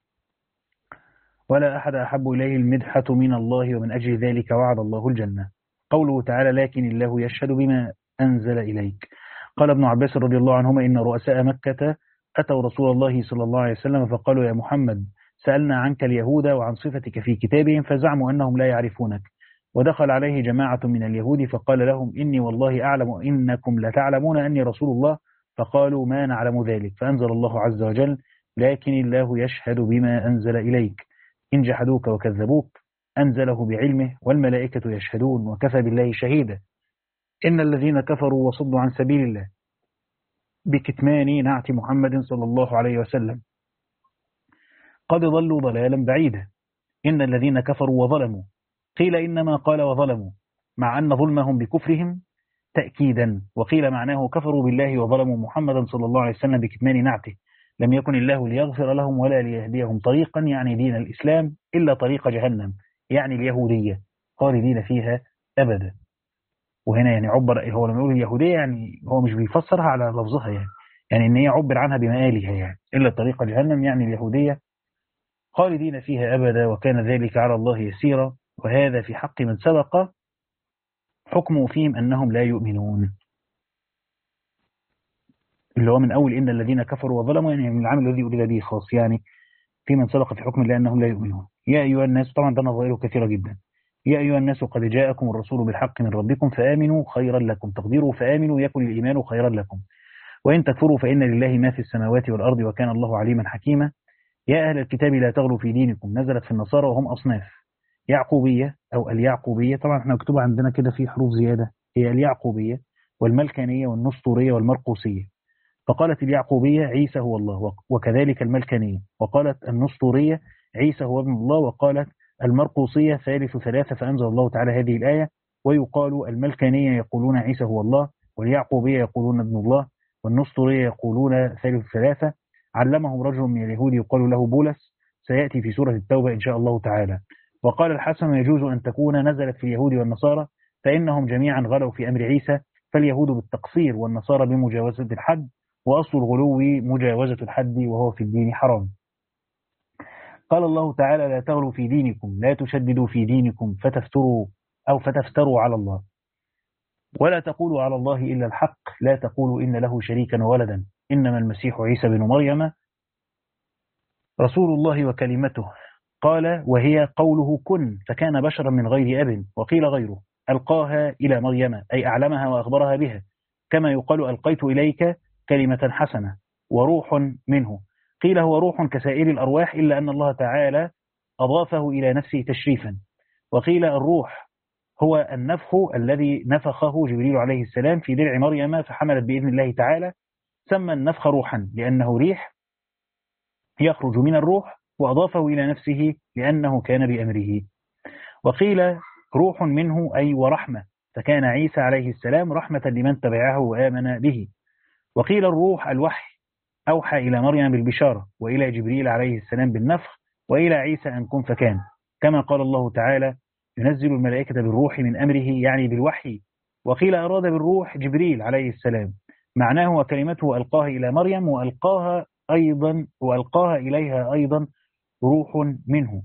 ولا أحد أحب إليه المدحة من الله، ومن أجل ذلك وعد الله الجنة. قوله تعالى لكن الله يشهد بما أنزل إليك. قال ابن عباس رضي الله عنهما إن رؤساء مكة أتوا رسول الله صلى الله عليه وسلم فقالوا يا محمد سألنا عنك اليهود وعن صفتك في كتابهم فزعموا أنهم لا يعرفونك، ودخل عليه جماعة من اليهود فقال لهم إني والله أعلم إنكم لتعلمون أني رسول الله، فقالوا ما نعلم ذلك، فأنزل الله عز وجل لكن الله يشهد بما أنزل إليك، إن جحدوك وكذبوك أنزله بعلمه والملائكة يشهدون وكفى بالله شهيدا، إن الذين كفروا وصدوا عن سبيل الله بكتمان نعت محمد صلى الله عليه وسلم قد ضلوا ضلالا بعيدا. إن الذين كفروا وظلموا قيل إنما قال وظلموا مع أن ظلمهم بكفرهم تأكيدا، وقيل معناه كفروا بالله وظلموا محمدا صلى الله عليه وسلم بكتمان نعته، لم يكن الله ليغفر لهم ولا ليهديهم طريقا يعني دين الإسلام إلا طريق جهنم يعني اليهودية خالدين فيها أبدا. وهنا يعني عبر، هو لما يقول اليهودية يعني هو مش بيفسرها على لفظها يعني يعني إن هي عبر عنها بمآلها يعني إلا طريق جهنم يعني اليهودية خالدين فيها أبدا، وكان ذلك على الله يسيرا، وهذا في حق من سبق حكمه فيهم أنهم لا يؤمنون، اللي هو من أول إن الذين كفروا وظلموا يعني من العامل الذي أريد به خاص يعني في من سبق في حكم الله أنهم لا يؤمنون. يا أيها الناس، طبعا ده نظائره كثيرة جدا. يا أيها الناس قد جاءكم الرسول بالحق من ربكم فآمنوا خيرا لكم، تقديره فآمنوا يكن الإيمان خيرا لكم، وإن تكفروا فإن لله ما في السماوات والأرض وكان الله عليما حكيما. يا أهل الكتاب لا تغلوا في دينكم، نزلت في النصارى وهم أصناف يعقوبية أو اليعقوبية، طبعا احنا مكتوب عندنا كده في حروف زيادة، هي اليعقوبية والملكانية والنسطورية والمرقوسية. فقالت اليعقوبية عيسى هو الله، وكذلك الملكانية، وقالت النسطورية عيسى هو ابن الله، وقالت المرقوسية ثالث ثلاثة، فأنزل الله تعالى هذه الآية. ويقال الملكانية يقولون عيسى هو الله، واليعقوبية يقولون ابن الله، والنسطورية يقولون ثالث ثلاثة. علمهم رجل من اليهود يقال له بولس، سيأتي في سورة التوبة إن شاء الله تعالى. وقال الحسن يجوز أن تكون نزلت في اليهود والنصارى فإنهم جميعا غلوا في أمر عيسى، فاليهود بالتقصير والنصارى بمجاوزة الحد، وأصل الغلو مجاوزة الحد وهو في الدين حرام. قال الله تعالى لا تغلوا في دينكم، لا تشددوا في دينكم فتفتروا أو فتفتروا على الله، ولا تقولوا على الله إلا الحق، لا تقولوا إن له شريكا وولدا، إنما المسيح عيسى بن مريم رسول الله وكلمته. قال وهي قوله كن، فكان بشرا من غير أب، وقيل غيره ألقاها إلى مريم أي أعلمها وأخبرها بها، كما يقال ألقيت إليك كلمة حسنة وروح منه. قيل هو روح كسائر الأرواح إلا أن الله تعالى أضافه إلى نفسه تشريفا. وقيل الروح هو النفخ الذي نفخه جبريل عليه السلام في درع مريم فحملت بإذن الله تعالى، سمى النفخ روحا لأنه ريح يخرج من الروح، وأضافه إلى نفسه لأنه كان بأمره. وقيل روح منه أي ورحمة، فكان عيسى عليه السلام رحمة لمن تبعه وآمن به. وقيل الروح الوحي، أوحى إلى مريم بالبشارة، وإلى جبريل عليه السلام بالنفخ، وإلى عيسى أن كن فكان، كما قال الله تعالى ينزل الملائكة بالروح من أمره يعني بالوحي. وقيل أراد بالروح جبريل عليه السلام، معناه وكلمته ألقاها إلى مريم، وألقاها أيضا وألقاها إليها أيضا روح منه،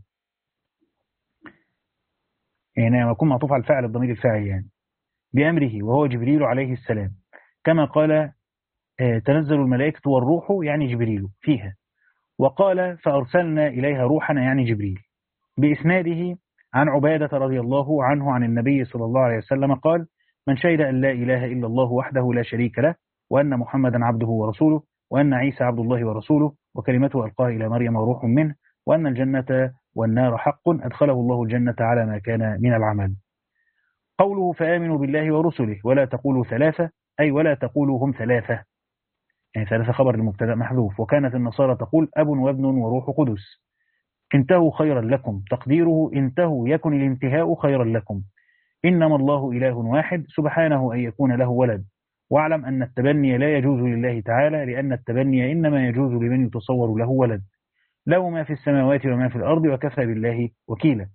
يعني لما يكون معطوف على الفاعل الضمير الفاعل يعني بأمره وهو جبريل عليه السلام، كما قال تنزل الملائكة والروح يعني جبريل فيها، وقال فأرسلنا إليها روحنا يعني جبريل، بإسناده عن عبادة رضي الله عنه عن النبي صلى الله عليه وسلم قال من شهد أن لا إله إلا الله وحده لا شريك له وأن محمدا عبده ورسوله وأن عيسى عبد الله ورسوله وكلمته ألقاها إلى مريم وروح منه وأن الجنة والنار حق أدخله الله الجنة على ما كان من العمل. قوله فآمنوا بالله ورسله ولا تقولوا ثلاثة، أي ولا تقولوا هم ثلاثة، يعني ثلاثة خبر المبتدأ محذوف، وكانت النصارى تقول أب وابن وروح قدس. انتهوا خيرا لكم، تقديره انتهوا يكن الانتهاء خيرا لكم. إنما الله إله واحد سبحانه أن يكون له ولد، واعلم أن التبني لا يجوز لله تعالى، لأن التبني إنما يجوز لمن يتصور له ولد، له ما في السماوات وما في الأرض وكفى بالله وكيلا.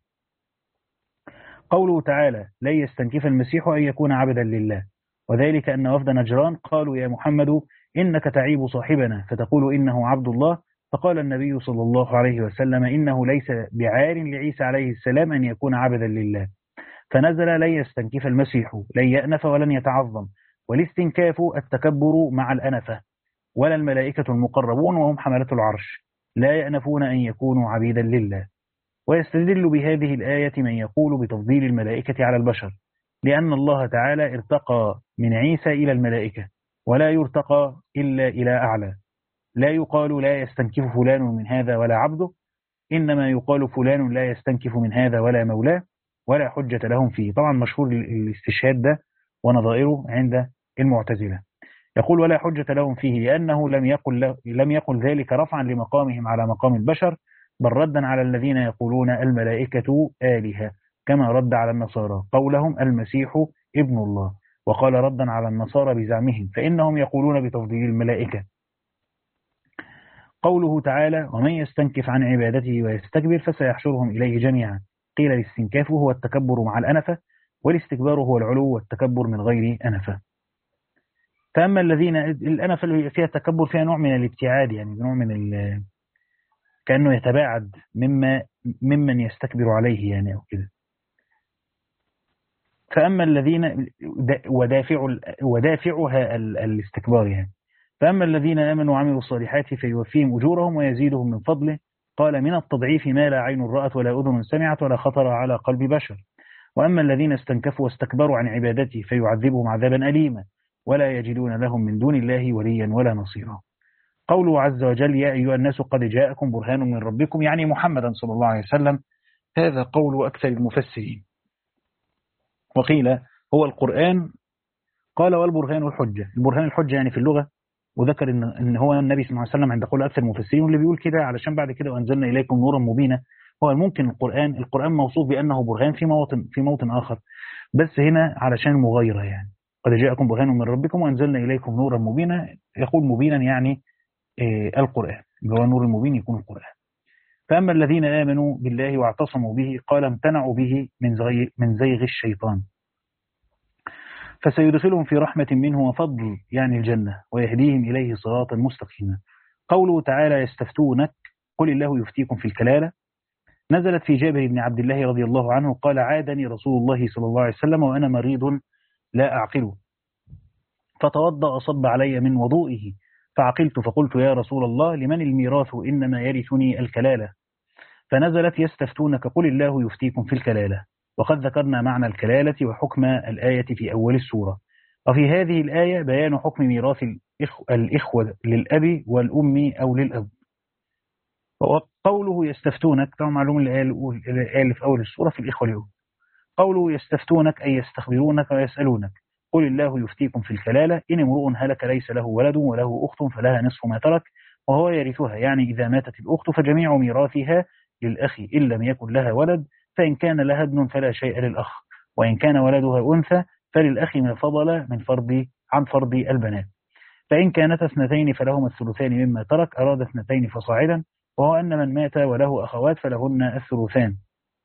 قوله تعالى لا يستنكف المسيح أن يكون عبدا لله، وذلك أن وفد نجران قالوا يا محمد إنك تعيب صاحبنا فتقول إنه عبد الله، فقال النبي صلى الله عليه وسلم إنه ليس بعار لعيسى عليه السلام أن يكون عبدا لله، فنزل لن يستنكف المسيح لن يأنف ولن يتعظم، والاستنكاف التكبر مع الأنفة، ولا الملائكة المقربون وهم حملة العرش لا يأنفون أن يكونوا عبيدا لله. ويستدل بهذه الآية من يقول بتفضيل الملائكة على البشر، لأن الله تعالى ارتقى من عيسى إلى الملائكة، ولا يرتقى إلا إلى أعلى، لا يقال لا يستنكف فلان من هذا ولا عبده، إنما يقال فلان لا يستنكف من هذا ولا مولاه ولا حجة لهم فيه. طبعا مشهور الاستشهاد ده ونظائره عند المعتزلة، يقول ولا حجة لهم فيه لأنه لم يقل, لم يقل ذلك رفعا لمقامهم على مقام البشر، بل ردا على الذين يقولون الملائكة آلهة، كما رد على النصارى قولهم المسيح ابن الله، وقال ردا على النصارى بزعمهم فإنهم يقولون بتفضيل الملائكة. قوله تعالى ومن يستنكف عن عبادته ويستكبر فسيحشرهم إليه جميعا، قيل الاستنكاف هو التكبر مع الأنفة، والاستكبار هو العلو والتكبر من غير أنفة. فأما الذين الأنفة اللي فيها التكبر فيها نوع من الابتعاد، يعني نوع من ال... كأنه يتباعد مما ممن يستكبر عليه يعني أو كده. فأما الذين ودافع ودافعها الاستكبار يعني. فأما الذين آمنوا وعملوا الصالحات فيوفيهم أجورهم ويزيدهم من فضله، قال من التضعيف ما لا عين رأت ولا أذن سمعت ولا خطر على قلب بشر. وأما الذين استنكفوا واستكبروا عن عبادته فيعذبهم عذابا أليما ولا يجدون لهم من دون الله وليا ولا نصيرا. قوله عز وجل يا أيها الناس قد جاءكم برهان من ربكم، يعني محمدا صلى الله عليه وسلم، هذا قول أكثر المفسرين. وقيل هو القرآن، قال والبرهان الحجة. البرهان الحجة يعني في اللغة، وذكر إن, إن هو النبي صلى الله عليه وسلم عند قول أكثر المفسرين، واللي بيقول كده علشان بعد كده وأنزلنا إليكم نورا مبينا. هو ممكن القرآن القرآن موصوف بأنه برهان في موطن في موطن آخر، بس هنا علشان مغايرة، يعني قد جاءكم برهان من ربكم وأنزلنا إليكم نورا مبينا، يقول مبينا يعني إيه القرآن، اللي هو النور المبين يكون القرآن. فأما الذين آمنوا بالله واعتصموا به قال امتنعوا به من زيغ, من زيغ الشيطان، فسيدخلهم في رحمة منه وفضل يعني الجنة ويهديهم إليه صراطا مستقيما. قوله تعالى يستفتونك قل الله يفتيكم في الكلالة، نزلت في جابر بن عبد الله رضي الله عنه قال عادني رسول الله صلى الله عليه وسلم وأنا مريض لا أعقله، فتوضأ صب علي من وضوئه فعقلت فقلت يا رسول الله لمن الميراث إنما يرثني الكلالة، فنزلت يستفتونك قل الله يفتيكم في الكلالة. وقد ذكرنا معنى الكلالة وحكم الآية في أول السورة، وفي هذه الآية بيان حكم ميراث الإخوة للأب والأم أو للأب. وقوله يستفتونك طبعا معلوم الآية في أول السورة في الإخوة للأب. قوله يستفتونك أي يستخبرونك ويسألونك قل الله يفتيكم في الكلالة إن امرؤ هلك ليس له ولد وله أخت فلها نصف ما ترك وهو يرثها، يعني إذا ماتت الأخت فجميع ميراثها للأخ إن لم يكن لها ولد، فإن كان لها ابن فلا شيء للأخ، وإن كان ولدها أنثى فللأخ ما فضل من فرض عن فرض البنات، فإن كانت اثنتين فلهما الثلثان مما ترك أراد اثنتين فصاعدا، وهو أن من مات وله أخوات فلهن الثلثان،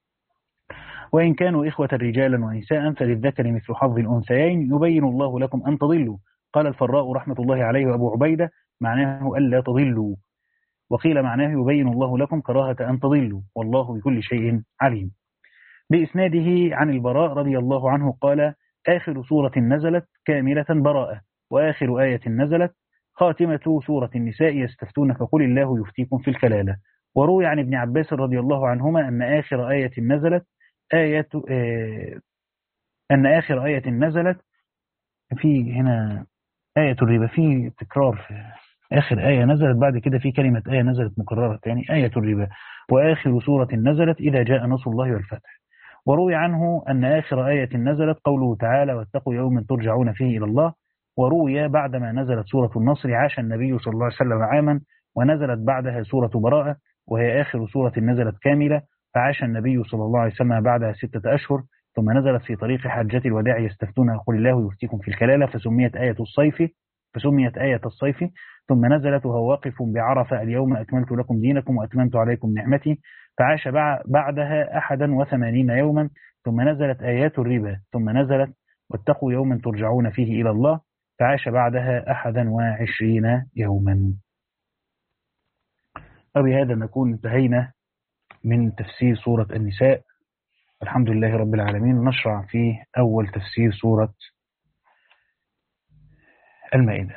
وإن كانوا إخوة رجالا ونساء فللذكر مثل حظ الأنثيين يبين الله لكم أن تضلوا. قال الفراء رحمة الله عليه وأبو عبيدة معناه ألا تضلوا. وقيل معناه يبين الله لكم كراهة أن تضلوا والله بكل شيء عليم. بإسناده عن البراء رضي الله عنه قال آخر سورة نزلت كاملة براءة، وآخر آية نزلت خاتمة سورة النساء يستفتونك قل الله يفتيكم في الكلالة. وروي عن ابن عباس رضي الله عنهما أن آخر آية نزلت آية آه أن آخر آية نزلت في هنا آية الربا، في تكرار في آخر آية نزلت بعد كده في كلمة آية نزلت مكررة يعني آية الربا. وآخر سورة نزلت إذا جاء نصر الله والفتح. وروي عنه أن آخر آية نزلت قوله تعالى واتقوا يوما ترجعون فيه إلى الله. وروي بعدما نزلت سورة النصر عاش النبي صلى الله عليه وسلم عاما ونزلت بعدها سورة براءة وهي آخر سورة نزلت كاملة، فعاش النبي صلى الله عليه وسلم بعدها ستة أشهر، ثم نزلت في طريق حجة الوداع يستفتون قل الله يفتيكم في الكلالة فسميت آية الصيف فسميت آية الصيف. ثم نزلت وهو واقف بعرفة اليوم أكملت لكم دينكم وأتممت عليكم نعمتي، فعاش بعدها أحدا وثمانين يوما. ثم نزلت آيات الربا ثم نزلت واتقوا يوما ترجعون فيه إلى الله، فعاش بعدها أحدا وعشرين يوما. وبهذا نكون انتهينا من تفسير سورة النساء. الحمد لله رب العالمين. نشرع في أول تفسير سورة المائدة.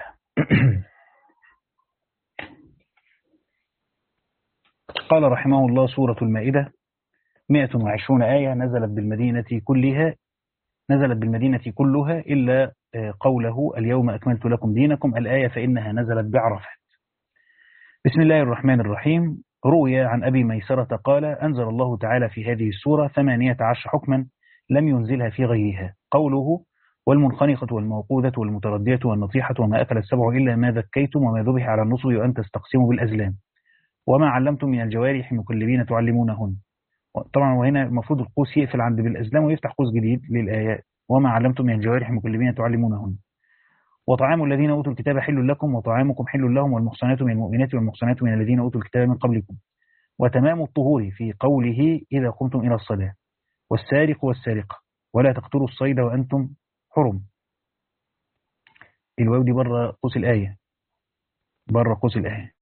قال رحمه الله سورة المائدة مئة وعشرون آية نزلت بالمدينة كلها نزلت بالمدينة كلها إلا قوله اليوم أكملت لكم دينكم الآية فإنها نزلت بعرفة. بسم الله الرحمن الرحيم. روي عن أبي ميسرة قال أنزل الله تعالى في هذه السورة ثمانية عشر حكما لم ينزلها في غيرها. قوله والمنخنقة والموقوذة والمتردية والنطيحة وما أكل السبع إلا ما ذكيتم وما ذبح على النصب وأن تستقسموا بالأزلام وما علمتم من الجوارح مكلبين تعلمونهن. طبعا وهنا المفروض القوس يقفل عند بالأزلام ويفتح قوس جديد للآيات وما علمتم من الجوارح مكلبين تعلمونهن. وطعام الذين أوتوا الكتاب حل لكم وطعامكم حل لهم والمحصنات من المؤمنات والمحصنات من الذين أوتوا الكتاب من قبلكم. وتمام الطهور في قوله إذا قمتم إلى الصلاة. والسارق والسارقة ولا تقتلوا الصيد وأنتم حرم. الواو دي بره قوس الآية بره قوس الآية.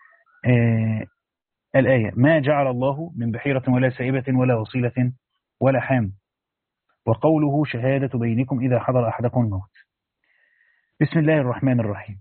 آه الآية ما جعل الله من بحيرة ولا سائبة ولا وصيلة ولا حام. وقوله شهادة بينكم إذا حضر أحدكم الموت. بسم الله الرحمن الرحيم.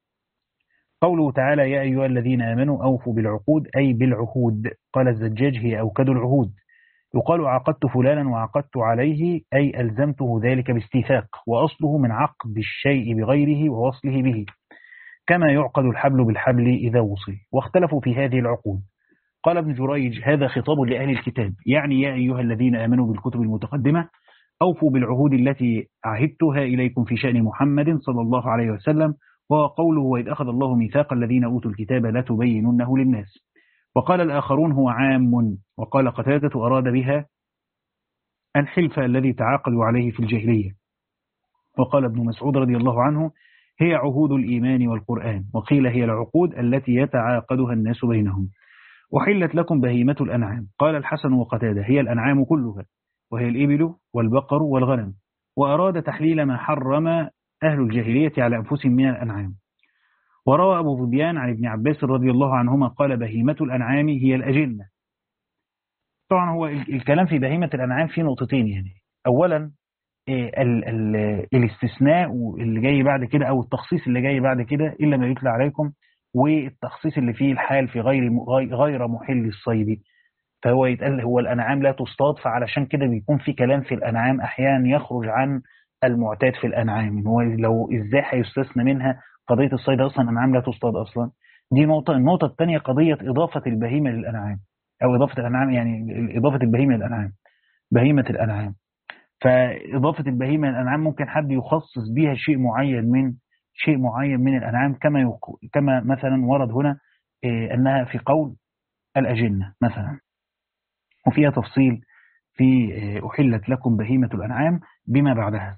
قوله تعالى يا أيها الذين آمنوا أوفوا بالعقود أي بالعهود. قال الزجاج هي أوكد العهود. يقال عقدت فلانا وعقدت عليه أي ألزمته ذلك باستيثاق، وأصله من عقد الشيء بغيره ووصله به، كما يعقد الحبل بالحبل إذا وصل. واختلفوا في هذه العقود. قال ابن جريج هذا خطاب لأهل الكتاب، يعني يا أيها الذين آمنوا بالكتب المتقدمة أوفوا بالعهود التي عهدتها إليكم في شأن محمد صلى الله عليه وسلم. وقوله وإذ أخذ الله ميثاق الذين أوتوا الكتاب لتبيننه للناس. وقال الآخرون هو عام. وقال قتادة أراد بها الحلف الذي تعاقدوا عليه في الجاهلية. وقال ابن مسعود رضي الله عنه هي عهود الإيمان والقرآن. وقيل هي العقود التي يتعاقدها الناس بينهم. وحلت لكم بهيمة الأنعام. قال الحسن وقتادة هي الأنعام كلها وهي الإبل والبقر والغنم. وأراد تحليل ما حرم أهل الجاهلية على أنفسهم من الأنعام. وروى أبو ظبيان عن ابن عباس رضي الله عنهما قال بهيمة الأنعام هي الأجنة. طبعا هو الكلام في بهيمة الأنعام في نقطتين، يعني أولا ال ال الاستثناء اللي جاي بعد كده أو التخصيص اللي جاي بعد كده إلا ما يتلى عليكم، والتخصيص اللي فيه الحال في غير غير محل الصيد. فهو يتقال هو الأنعام لا تصطاد، فعلشان كده بيكون في كلام في الأنعام أحيانا يخرج عن المعتاد في الأنعام. هو لو إزاي هيستثنى منها قضية الصيد أصلا أنعام لا تصطاد أصلا. دي نقطة. النقطة الثانية قضية إضافة البهيمة للأنعام أو إضافة الأنعام، يعني إضافة البهيمة للأنعام بهيمة الأنعام. فإضافة البهيمة للأنعام ممكن حد يخصص بيها شيء معين من شيء معين من الأنعام، كما يق... كما مثلا ورد هنا إيه أنها في قول الأجنة مثلا، وفيها تفصيل في إيه أحلت لكم بهيمة الأنعام بما بعدها.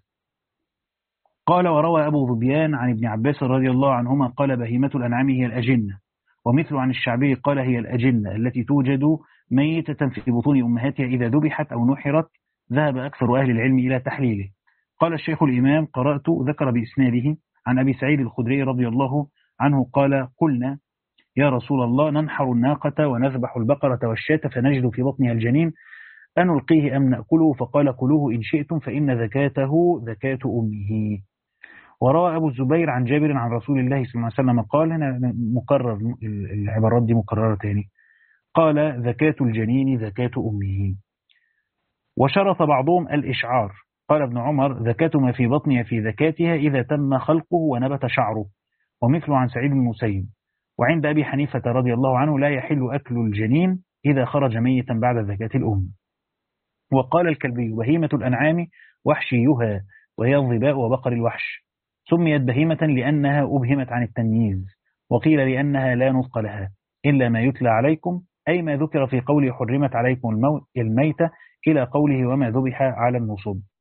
قال وروى أبو ظبيان عن ابن عباس رضي الله عنهما قال بهيمة الأنعام هي الأجنة. ومثل عن الشعبي قال هي الأجنة التي توجد ميتة في بطون أمهاتها إذا ذبحت أو نحرت. ذهب أكثر أهل العلم إلى تحليله. قال الشيخ الإمام قرأت ذكر بإسناده عن أبي سعيد الخدري رضي الله عنه قال قلنا يا رسول الله ننحر الناقة ونذبح البقرة والشاة فنجد في بطنها الجنين أنلقيه أم نأكله؟ فقال كلوه إن شئتم فإن زكاته زكاة أمه. وروى أبو الزبير عن جابر عن رسول الله صلى الله عليه وسلم قال، هنا مكرر العبارات دي مكررة تاني، قال زكاة الجنين زكاة أمه. وشرط بعضهم الإشعار، قال ابن عمر زكاة ما في بطنها في زكاتها إذا تم خلقه ونبت شعره، ومثله عن سعيد بن المسيب. وعند أبي حنيفة رضي الله عنه لا يحل أكل الجنين إذا خرج ميتا بعد زكاة الأم. وقال الكلبي بهيمة الأنعام وحشيها، وهي الظباء وبقر الوحش، سميت بهيمة لأنها أبهمت عن التمييز، وقيل لأنها لا نطق لها إلا ما يتلى عليكم، أي ما ذكر في قوله حرمت عليكم الميتة إلى قوله وما ذبح على النصب.